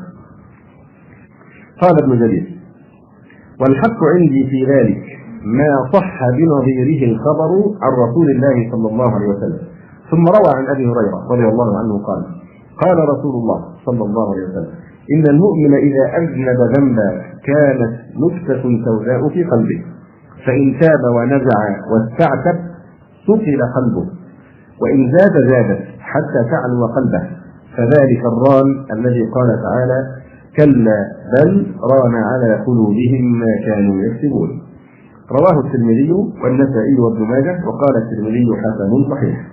A: قال ابن جرير والحق عندي في ذلك ما صح بنظيره الخبر عن رسول الله صلى الله عليه وسلم. ثم روى عن أبي هريرة رضي الله عنه قال قال رسول الله صلى الله عليه وسلم إن المؤمن إذا أذنب ذنبا كانت نكتة سوداء في قلبه، فإن تاب ونزع واستعتب سقل قلبه، وإن زادت حتى تعلو قلبه، فذلك الران الذي قال تعالى كلا بل ران على قلوبهم ما كانوا يكسبون. رواه الترمذي والنسائي وابن ماجه، وقال الترمذي حسن صحيح.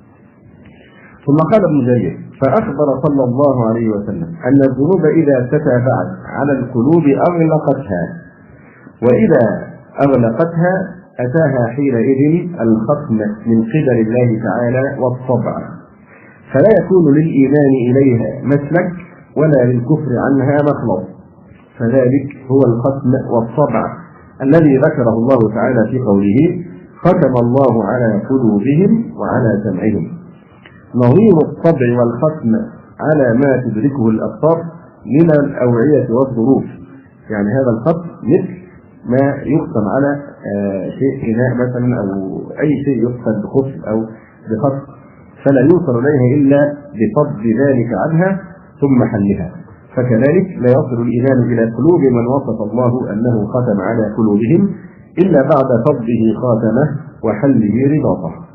A: ثم قال ابن جرير فأخبر صلى الله عليه وسلم أن الذنوب إذا تتابعت على القلوب أغلقتها، وإذا أغلقتها أتاها حينئذ الختم من قبل الله تعالى والطبع، فلا يكون للإيمان إليها مسلك ولا للكفر عنها مخلص، فذلك هو الختم والطبع الذي ذكره الله تعالى في قوله ختم الله على قلوبهم وعلى سمعهم. نظير الطبع والختم على ما تدركه الأبصار من الأوعية والظروف، يعني هذا الختم مثل ما يختم على شيء إناء مثلا أو أي شيء يختم بخف أو بخط، فلا يوصل إليها إلا بفض ذلك عنها ثم حلها، فكذلك لا يصل الإيمان إلى قلوب من وصف الله أنه ختم على قلوبهم إلا بعد فضه خاتمه وحله رباطه.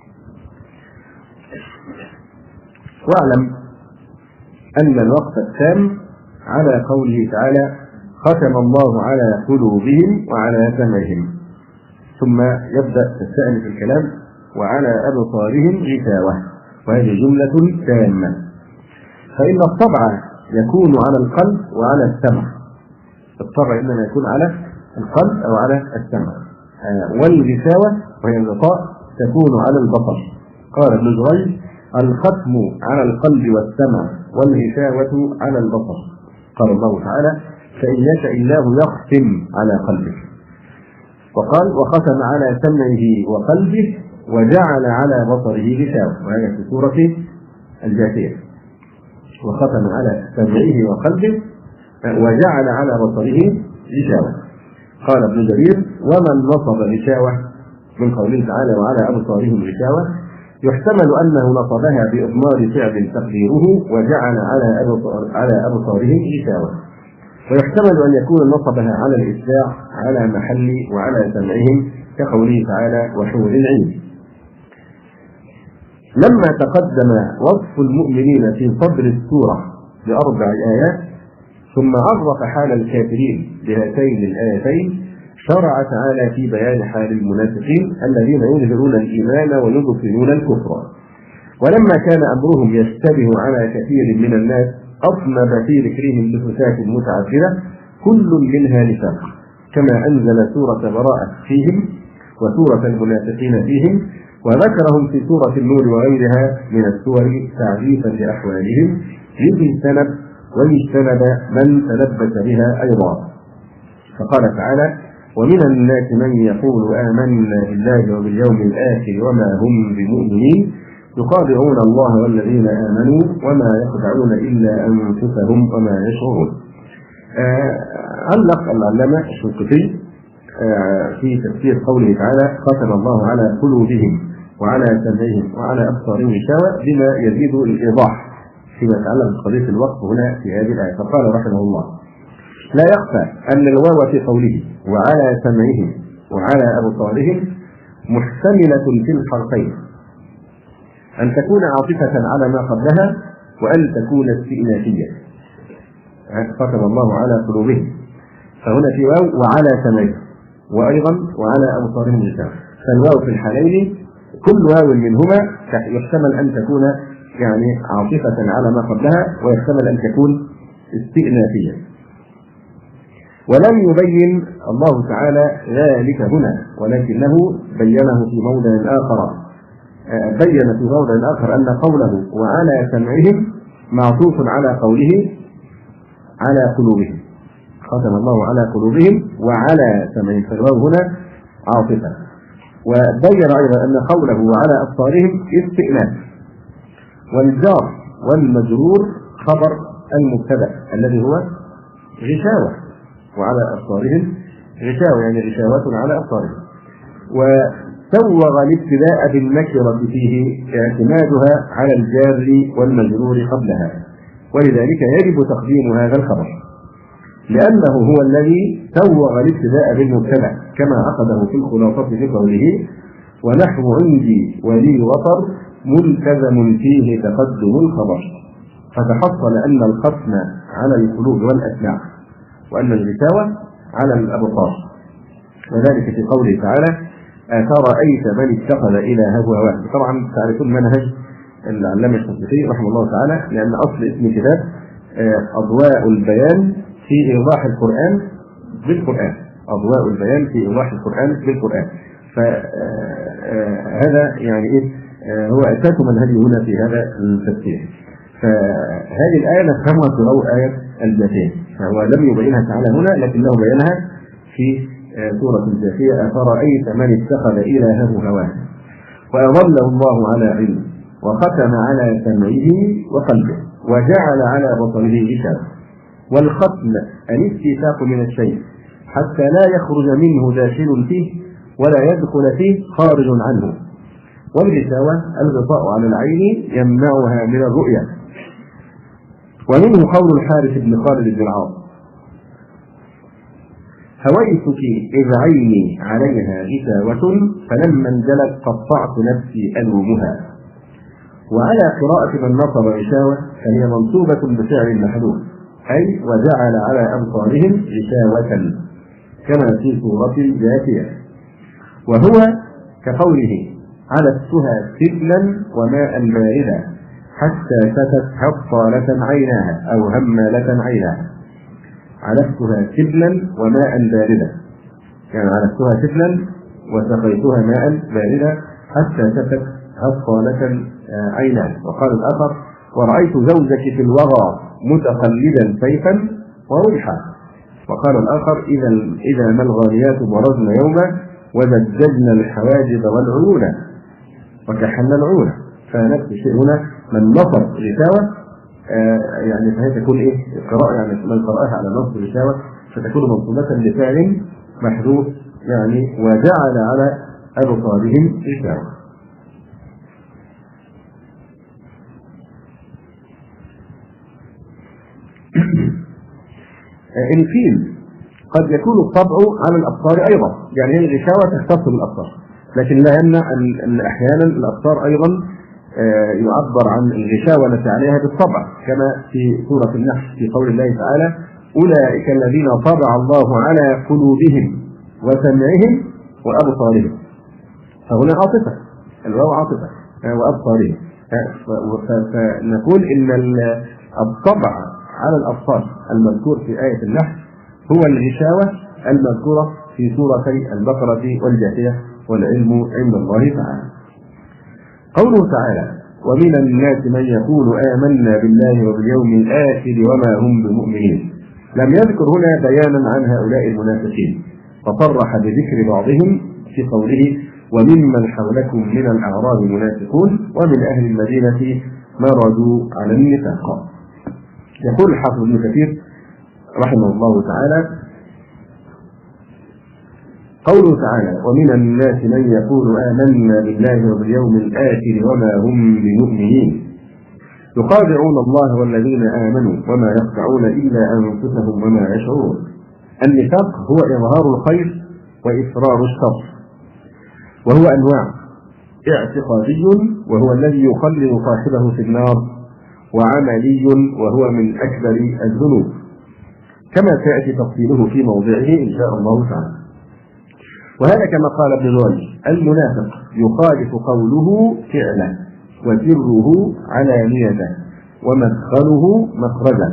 A: واعلم أن الوقت التام على قوله تعالى ختم الله على قلوبهم وعلى سمعهم، ثم يبدأ تستأنف الكلام وعلى أبصارهم غشاوة، وهذه جملة تامة. فإن الطبع يكون على القلب وعلى السمع، الطبع إنما يكون على القلب أو على السمع، والغشاوة وهي الغطاء تكون على البصر. قال ابن جريج الختم على القلب والسمع والغشاوة على البصر. قال الله تعالى فإن يشاء الله يختم على قلبه، وقال وختم على سمعه وقلبه وجعل على بصره غشاوة، وهذا في سورة الجاثية. وختم على سمعه وقلبه وجعل على بصره غشاوة. قال ابن جرير ومن نصب غشاوة من قوله تعالى وعلى أبصارهم غشاوة يحتمل أنه نصبها بإضمار فعل تقديره وجعل على أبصارهم غشاوة، ويحتمل أن يكون نصبها على الإتباع على محل وعلى سمعهم كقوله تعالى وحور العين. لما تقدم وصف المؤمنين في صدر السورة ب4 آيات، ثم عرف حال الكافرين بهاتين الآيتين، شرع تعالى في بيان حال المنافقين الذين يظهرون الإيمان ويبطنون الكفر. ولما كان أمرهم يشتبه على كثير من الناس، أطنب في ذكرهم بصفات متعددة كل منها نفاق، كما أنزل سورة براءة فيهم وسورة المنافقين فيهم، وذكرهم في سورة النور وغيرها من السور تعريفا لأحوالهم ليجتنب ويجتنب من تلبس بها أيضا. فقال تعالى ومن الناس من يقول آمنا بالله وباليوم الآخر وما هم بمؤمنين يخادعون الله والذين آمنوا وما يخدعون إلا أنفسهم وما يشعرون. علق العلامة الشنقيطي في تفسير قوله تعالى ختم الله على قلوبهم وعلى سمعهم وعلى أبصارهم غشاوة بما يزيد الإيضاح فيما يتعلق بقضية الوقف هنا في هذه الآية. فقال رحمه الله لا يخفى أن الواو في قوله وعلى سمعهم وعلى أبصارهم محتملة في الحرفين، أن تكون عاطفة على ما قبلها وأن تكون استئنافية. ختم الله على قلوبهم، فهنا في واو وعلى سمعهم وأيضا وعلى أبصارهم غشاوة، فالواو في الحالين كل واو منهما يحتمل أن تكون يعني عاطفة على ما قبلها ويحتمل أن تكون استئنافية. ولم يبين الله تعالى ذلك هنا، ولكنه بينه في موضع آخر. بين في موضع آخر أن قوله وعلى سمعهم معطوف على قوله على قلوبهم. ختم الله على قلوبهم وعلى سمعهم، فالواو هنا عاطفة. وبين أيضا أن قوله وعلى أبصارهم استئناف، والجار والمجرور خبر المبتدأ الذي هو غشاوة، وعلى أبصارهم غشاوة يعني غشاوة على أبصارهم. وسوغ الابتداء بالنكرة فيه اعتمادها على الجار والمجرور قبلها، ولذلك يجب تقديم هذا الخبر لأنه هو الذي سوغ الابتداء بالمبتدأ كما عقده في الخلاصة بقوله ونحو عندي ولي وطر ملتزم فيه تقدم الخبر، فتحصل أن الختم على القلوب والأسماع وأن الغشاوة على الأبصار، وذلك في قوله تعالى أفرأيت من اتخذ إلهه هواه. طبعا تعرفون منهج العلامة الشنقيطي رحمه الله تعالى، لأن أصل اسم كتاب أضواء البيان في إيضاح القرآن بالقرآن، أضواء البيان في إيضاح القرآن بالقرآن. فهذا يعني إيه هو أساس منهجه هنا في هذا التفسير. فهذه الآية نفهمها في ضوء آية الجاثية، فهو لم يبينها تعالى هنا لكنه بينها في سورة الجاثية أفرأيت من اتخذ إلهه هواه وأضله الله على علم وختم على سمعه وقلبه وجعل على بصره غشاوة. والختم الاستيثاق من الشيء حتى لا يخرج منه داخل فيه ولا يدخل فيه خارج عنه. والغشاوة الغطاء على العين يمنعها من الرؤية. ومنه قول الحارث بن خالد بن العاص هويتك إذ عيني عليها غشاوة فلما انجلت قطعت نفسي ألومها. وعلى قراءة من نصب غشاوة فهي منصوبة بفعل محذوف، أي وجعل على أبصارهم غشاوة كما في سورة الجاثية. وهو كقوله علفتها سبلا وماء باردا حتى ستت حصالة عيناها أو همالة عيناها. علفتها سبلا وماء باردا، يعني علفتها سبلا وسقيتها ماء باردا حتى ستت حصالة عيناها. وقال الآخر ورأيت زوجك في الوغى متقلدا سيفا وريحا. وقال الآخر إذا ما الغاليات برزن يوما وزججنا الحواجب والعيون وكحلنا العيون. فنفس الشيء هنا من نصب غشاوة يعني فهي تكون ايه قراءة، يعني من قرأها على نصب غشاوة فتكون منصوبة لفعل محذوف يعني وجعل على أبصارهم غشاوة. الفيل قد يكون الطبع على الأبصار أيضا، يعني هي الغشاوة تختص بالأبصار، لكن لا يمنع أن أحيانا الأبصار أيضا يعبر عن الغشاوة التي عليها بالطبع، كما في سورة النحل في قول الله تعالى: أولئك الذين طبع الله على قلوبهم وسمعهم وأبصارهم. فهنا عاطفة، الواو عاطفة وأبصارهم. فنقول إن الطبع على الأبصار المذكور في آية النحل هو الغشاوة المذكورة في سورتي البقرة والجاثية، والعلم عند الله تعالى. قوله تعالى: ومن الناس من يقول آمنا بالله وباليوم الآخر وما هم بمؤمنين، لم يذكر هنا بيانا عن هؤلاء المنافقين، فصرح بذكر بعضهم في قوله: وممن حولكم من الأعراب منافقون ومن أهل المدينة مرضوا على النفاق. يقول الحافظ ابن كثير رحمه الله تعالى: قوله تعالى: ومن الناس من يقول آمنا بالله وباليوم الآخر وما هم بمؤمنين يخادعون الله والذين آمنوا وما يخدعون إلا أنفسهم وما يشعرون. النفاق هو إظهار الخير وإسرار الشر، وهو أنواع: اعتقادي وهو الذي يخلد صاحبه في النار، وعملي وهو من أكبر الذنوب، كما سيأتي تفصيله في موضعه إن شاء الله تعالى. وهذا كما قال ابن جوزي: المنافق يخالف قوله فعله، وسره علانيته، ومدخله مخرجه،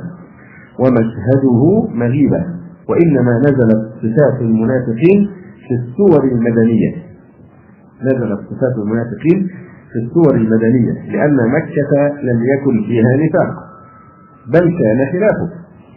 A: ومشهده مغيبه. وإنما نزلت صفات المنافقين في السور المدنية، نزلت صفات المنافقين في السور المدنية، لأن مكة لم يكن فيها نفاق بل كان خلافه.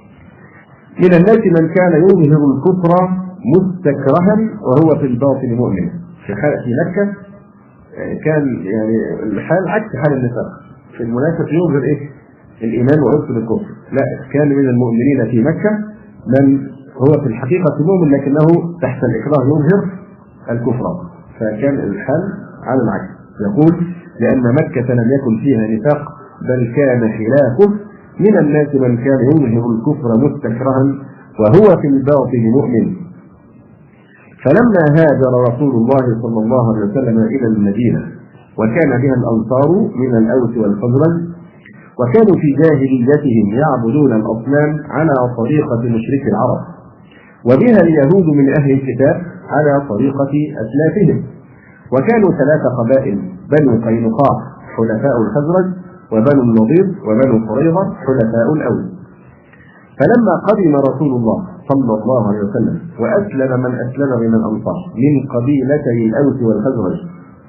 A: من الناس من كان يظهر الكفر مستكرها وهو في الباطن مؤمن. في مكة كان يعني الحال عكس حال النفاق، في المنافق يظهر الإيمان ويبطن الكفر، لا، كان من المؤمنين في مكة من هو في الحقيقة مؤمن لكنه تحت الإكراه يظهر الكفر، فكان الحال على العكس. يقول: لأن مكة لم يكن فيها نفاق بل كان خلافه. من الناس من كان يظهر الكفر مستكرها وهو في الباطن مؤمن. فلما هاجر رسول الله صلى الله عليه وسلم إلى المدينة وكان بها الأنصار من الأوس والخزرج، وكانوا في جاهليتهم يعبدون الأصنام على طريقة مشرك العرب، وبها اليهود من أهل الكتاب على طريقة أسلافهم. وكانوا 3 قبائل: بنو قينقاع حلفاء الخزرج، وبنو النضير وبنو قريظة حلفاء الأوس. فلما قدم رسول الله صلى الله عليه وسلم وأسلم من أسلم من الأنصار من قبيلتي الأوس والخزرج،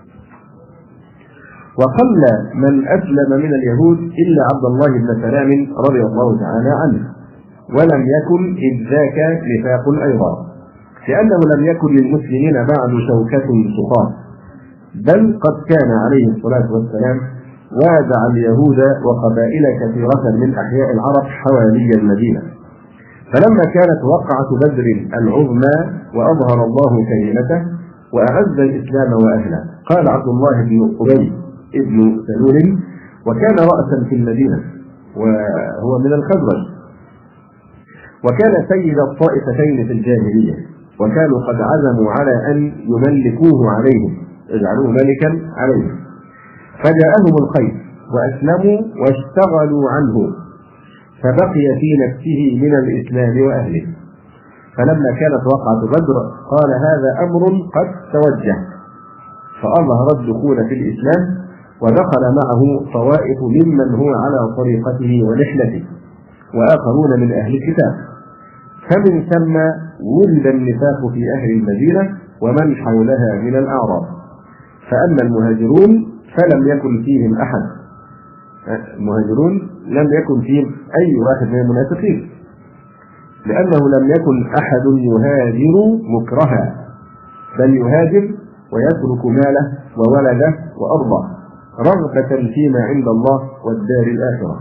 A: وقل من أسلم من اليهود إلا عبد الله بن سلام رضي الله تعالى عنه، ولم يكن إذ ذاك نفاق أيضا، لأنه لم يكن للمسلمين بعد شوكة سقاط، بل قد كان عليه الصلاة والسلام وادع اليهود وقبائل كثيرة من أحياء العرب حوالي المدينة. فلما كانت وقعة بدر العظمى وأظهر الله كلمته وأعز الإسلام وأهله، قال عبد الله بن أبي ابن سلول، وكان رأسا في المدينة وهو من الخزرج، وكان سيد الطائفتين في الجاهلية، وكانوا قد عزموا على أن يملكوه عليهم، يجعلوه ملكا عليهم، فجاءهم الخير وأسلموا واشتغلوا عنه، فبقي في نفسه من الإسلام وأهله. فلما كانت وقعة بدر قال: هذا أمر قد توجه، فأظهر الدخول في الإسلام، ودخل معه طوائف ممن هو على طريقته ونحلته، وآخرون من أهل الكتاب. فمن ثم ولد النفاق في أهل المدينة ومن حولها من الأعراب. فأما المهاجرون فلم يكن فيهم أحد، المهاجرون لم يكن فيهم أي واحد من المنافقين، لأنه لم يكن أحد يهاجر مكرها، بل يهاجر ويترك ماله وولده وأرضه رغبة فيما عند الله والدار الآخرة،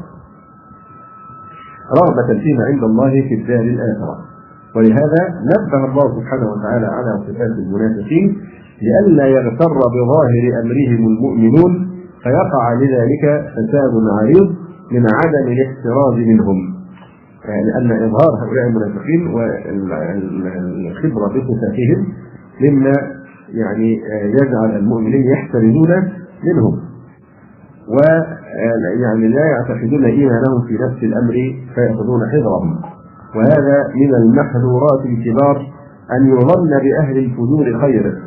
A: رغبة فيما عند الله في الدار الآخرة. ولهذا نبه الله سبحانه وتعالى على صفات المنافقين لئلا يغتر بظاهر أمرهم المؤمنون فيقع لذلك فساد عريض من عدم الاحتراز منهم. لأن إظهار هؤلاء المنافقين والخبرة بصفاتهم مما يعني يجعل المؤمنين يحترمون منهم، ويعني لا يعتقدون إيمانهم في نفس الأمر فيأخذون حذرهم. وهذا من المحذورات الكبار أن يظن بأهل الفجور خير.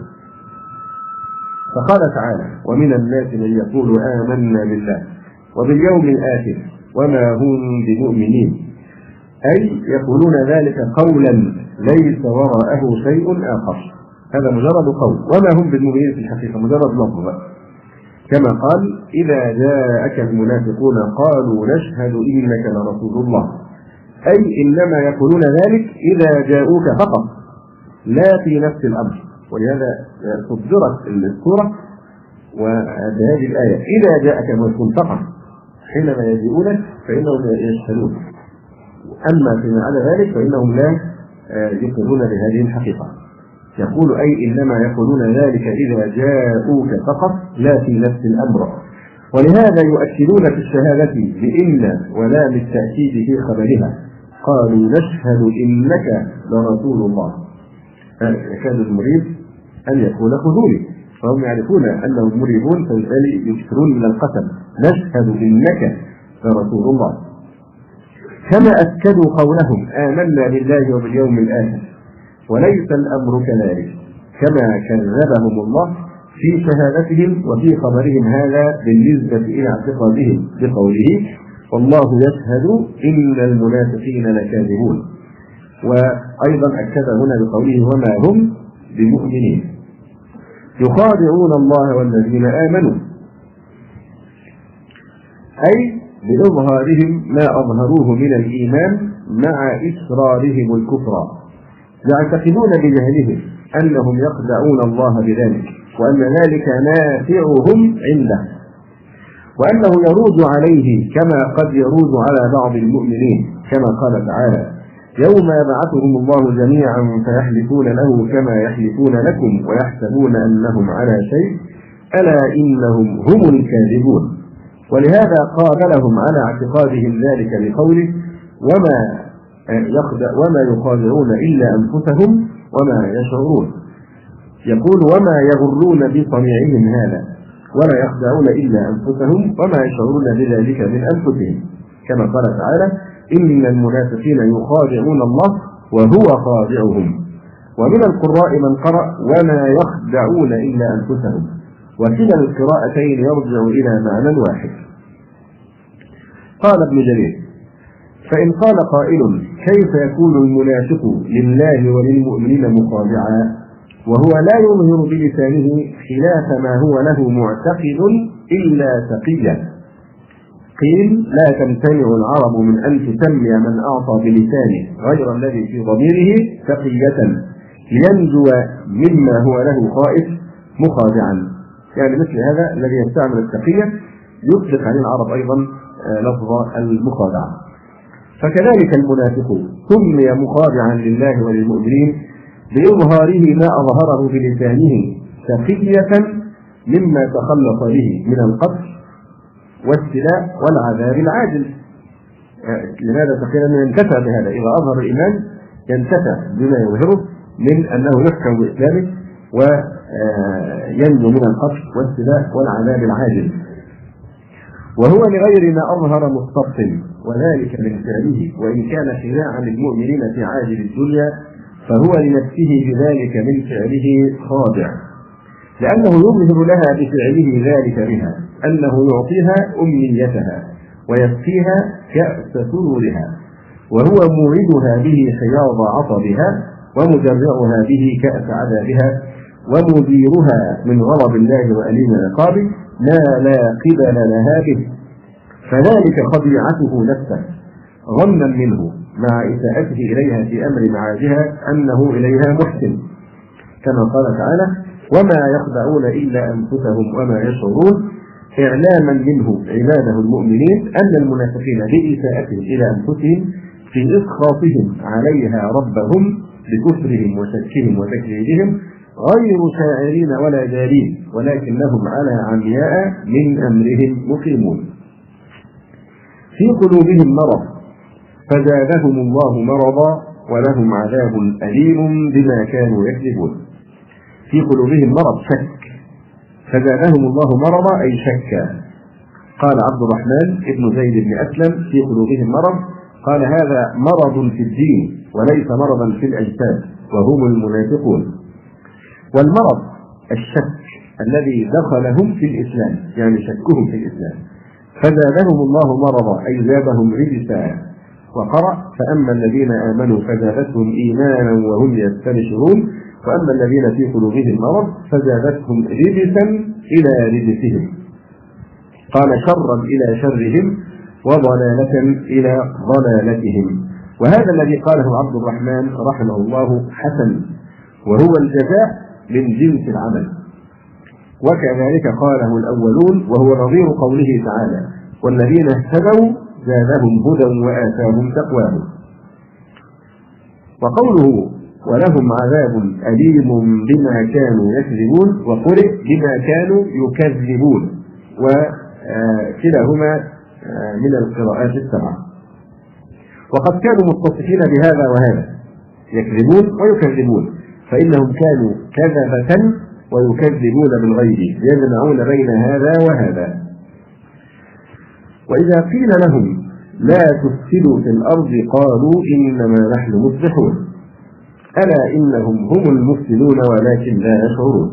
A: فقال تعالى: ومن الناس من يقول آمنا بالله وباليوم الآخر وما هم بمؤمنين، أي يقولون ذلك قولا ليس وراءه شيء آخر، هذا مجرد قول، وما هم بالمؤمنين في الحقيقة مجرد لفظ، كما قال: إذا جاءك المنافقون قالوا نشهد إنك لرسول الله، أي إنما يقولون ذلك إذا جاءوك فقط لا في نفس الأمر. ولهذا صدرت السورة وهذه الآية: إذا جاءك المنافقون فقط، حينما يجيئونك فإنهم يشهدون، أما فيما عدا ذلك فإنهم لا يقرون بهذه الحقيقة. يقول أي إنما يقولون ذلك إذا جاءوك فقط لا في نفس الأمر. ولهذا يؤكدون في الشهادة بإن ولام التأكيد في خبرها، قالوا نشهد إنك لرسول الله. يكاد المريب أن يكون خذولي، فهم يعرفون أنهم مريبون، فبالتالي يكثرون من القسم: نشهد إنك لرسول الله. كما أكدوا قولهم آمنا بالله وباليوم الآخر، وليس الأمر كذلك، كما كذبهم الله في شهادتهم وفي خبرهم هذا بالنسبة إلى اعتقادهم بقوله: والله يشهد إن المنافقين لكاذبون. وأيضا أكد هنا بقوله: وما هم بمؤمنين. يخادعون الله والذين آمنوا، أي بإظهارهم ما أظهروه من الإيمان مع إسرارهم الكفر. يعتقدون بجهلهم أنهم يخدعون الله بذلك، وأن ذلك نافعهم عنده، وأنه يروج عليه كما قد يروج على بعض المؤمنين، كما قال تعالى: يوم يبعثهم الله جميعا فيحلفون له كما يحلفون لكم ويحسبون أنهم على شيء ألا إنهم هم الكاذبون. ولهذا قابلهم على اعتقادهم ذلك بقوله: وما يخادعون إلا أنفسهم وما يشعرون. يقول: وما يغرون بصنيعهم هذا، ولا يخدعون إلا أنفسهم وما يشعرون بذلك من أنفسهم، كما قال تعالى: إن المنافقين يخادعون الله وهو خادعهم. ومن القراء من قرأ: وما يخدعون إلا أنفسهم، وكلا القراءتين يرجع إلى معنى واحد. قال ابن جرير: فإن قال قائل: كيف يكون المنافق لله وللمؤمنين مخادعا وهو لا يظهر بلسانه خلاف ما هو له معتقد إلا تقيا؟ قيل: لا تمتنع العرب من أن تسمي من أعطى بلسانه غير الذي في ضميره تقية لينجو مما هو له خائف مخادعا. يعني مثل هذا الذي يستعمل التقية يطلق عليه العرب أيضا لفظ المخادعة. فكذلك المنافق سمي مخادعا لله وللمؤمنين بإظهاره ما أظهره بلسانه تقية مما تخلص به من القتل والسلاء والعذاب العاجل. لماذا تقيل أنه ينتفع بهذا؟ إذا أظهر الإيمان ينتفع بما يظهره من أنه يحكم بإسلامه وينجو من القتل والسلاء والعذاب العاجل، وهو لغير ما أظهر مستبطن، وذلك من فعله، وإن كان خداعا للمؤمنين في عاجل الدنيا فهو لنفسه بذلك من فعله خاضع، لأنه يظهر لها بفعله ذلك بها أنه يعطيها أمنيتها ويسقيها كأس سرورها، وهو موعدها به حياض عطبها ومجرعها به كأس عذابها ومديرها من غضب الله وأليم عقابه ما لا قبل لها به. فذلك خديعته نفسه ظنا منه مع إساءته إليها في أمر معادها أنه إليها محسن، كما قال تعالى: وما يخدعون إلا أنفسهم وما يشعرون، إعلاما منه عباده المؤمنين أن المنافقين بإساءتهم إلى أنفسهم في إسخاطهم عليها ربهم بكفرهم وشكهم وتكذيبهم غير شاعرين ولا جارين، ولكنهم على عمياء من أمرهم مقيمون. في قلوبهم مرض،
B: فزادهم الله مرضا ولهم عذاب أليم بما كانوا يكذبون. في قلوبهم مرض، شك، فزادهم الله مرضا أي شكا. قال عبد الرحمن ابن زيد بن أسلم في قلوبهم مرض، قال هذا مرض في الدين وليس مرضا في الأجساد وهم المنافقون. والمرض الشك الذي دخلهم في الإسلام، يعني شكهم في الإسلام. فزادهم الله مرضا أي زادهم رجسا. وقرأ فأما الذين آمنوا فزادتهم إيمانا وهم يستبشرون، وأما الذين في قلوبهم مرض فزادتهم رجسا إلى رجسهم. قال شرا إلى شرهم وضلالة إلى ضلالتهم. وهذا الذي قاله عبد الرحمن رحمه الله حسن، وهو الجزاء من جنس العمل. وكذلك قاله الأولون، وهو نظير قوله تعالى والذين اهتدوا زادهم هدى وآتاهم تقواهم. وقوله ولهم عذاب أليم بما كانوا يكذبون، وقرئ بما كانوا يكذبون، وكلاهما من القراءات السبعة. وقد كانوا متصفين بهذا وهذا، يكذبون ويكذبون، فإنهم كانوا كذبة ويكذبون بالغيب، يجمعون بين هذا وهذا. وإذا قيل لهم لا تفسدوا في الأرض قالوا إنما نحن مصلحون، ألا إنهم هم المفسدون ولكن لا يشعرون.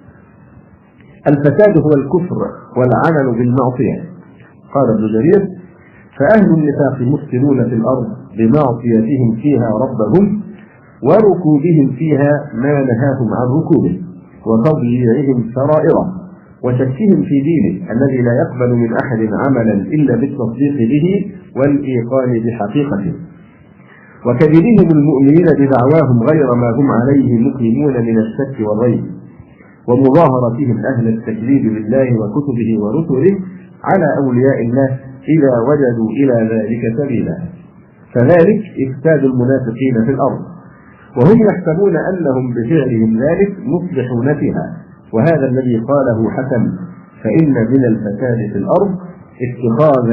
B: الفساد هو الكفر والعمل بالمعصية. قال ابن جرير فأهل النفاق مفسدون في الأرض بمعصيتهم فيها ربهم وركوبهم فيها ما نهاهم عن ركوبه وتضييعهم سرائره وشكهم في دينه الذي لا يقبل من أحد عملا إلا بالتصديق به والإيقان بحقيقته، وكذبهم المؤمنين بدعواهم غير ما هم عليه مقيمون من الشك والريب، ومظاهرتهم أهل التكذيب بالله وكتبه ورسله على أولياء الله إذا وجدوا إلى ذلك سبيلا. فذلك إفساد المنافقين في الأرض، وهم يحسبون أنهم بفعلهم ذلك مصلحون فيها. وهذا الذي قاله حسن فإن من الفساد في الأرض اتخاذ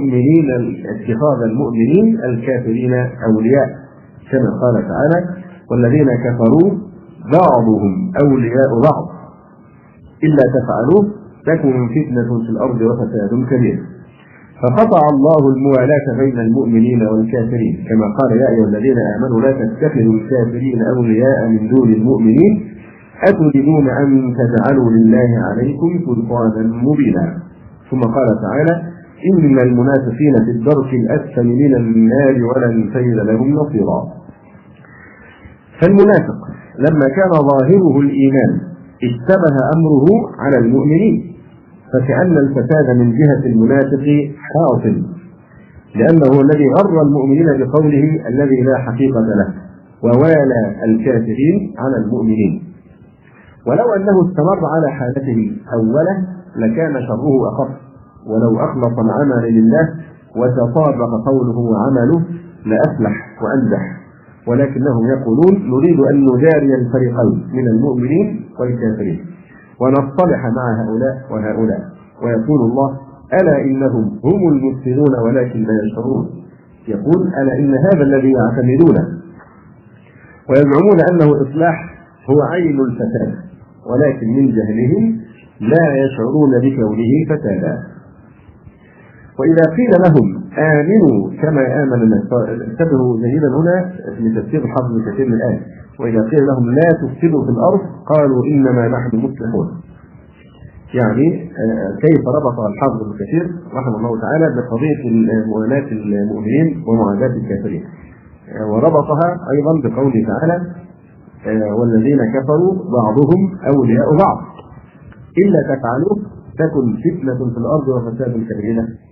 B: المؤمنين الكافرين أولياء، كما قال تعالى والذين كفروا بعضهم أولياء بعض إلا تفعلوه تكن فتنة في الأرض وفساد كبير. فقطع الله الموالاة بين المؤمنين والكافرين، كما قال يا أيها الذين آمنوا لا تتخذوا الكافرين أولياء من دون المؤمنين أتريدون أن تجعلوا لله عليكم سلطانا مبينا. ثم قال تعالى إن المنافقين في الدرك الأسفل من النار ولن تجد لهم نصيرا. فالمنافق لما كان ظاهره الإيمان اشتبه أمره على المؤمنين، فكأن الفساد من جهة المنافق حاصل، لأنه الذي غر المؤمنين بقوله الذي لا حقيقة له، ووالى الكافرين على المؤمنين. ولو أنه استمر على حالته أوله لكان شره أخف، ولو أخلص العمل لله وتطابق قوله وعمله لأفلح وأنجح. ولكنهم يقولون نريد أن نجاري الفريقين من المؤمنين والكافرين ونصطلح مع هؤلاء وهؤلاء. ويقول الله ألا إنهم هم المفسدون ولكن لا يشعرون. يقول ألا إن هذا الذي يعتمدونه ويزعمون أنه إصلاح هو عين الفساد، ولكن من جهلهم لا يشعرون بكونه فسادا. وإذا قيل لهم آمنوا كما آمن الناس، انتبهوا جيدا هنا في تفسير الحافظ ابن كثير من الآية، وإذا قيل لهم لا تفسدوا في الأرض قالوا إنما نحن مصلحون. يعني كيف ربط الحافظ ابن كثير رحمه الله تعالى بقضية موالاة المؤمنين ومعاداة الكافرين، وربطها أيضا بقوله تعالى والذين كفروا بعضهم أولياء بعض إلا تفعلوه تكن فتنة في الأرض وفساد كبير.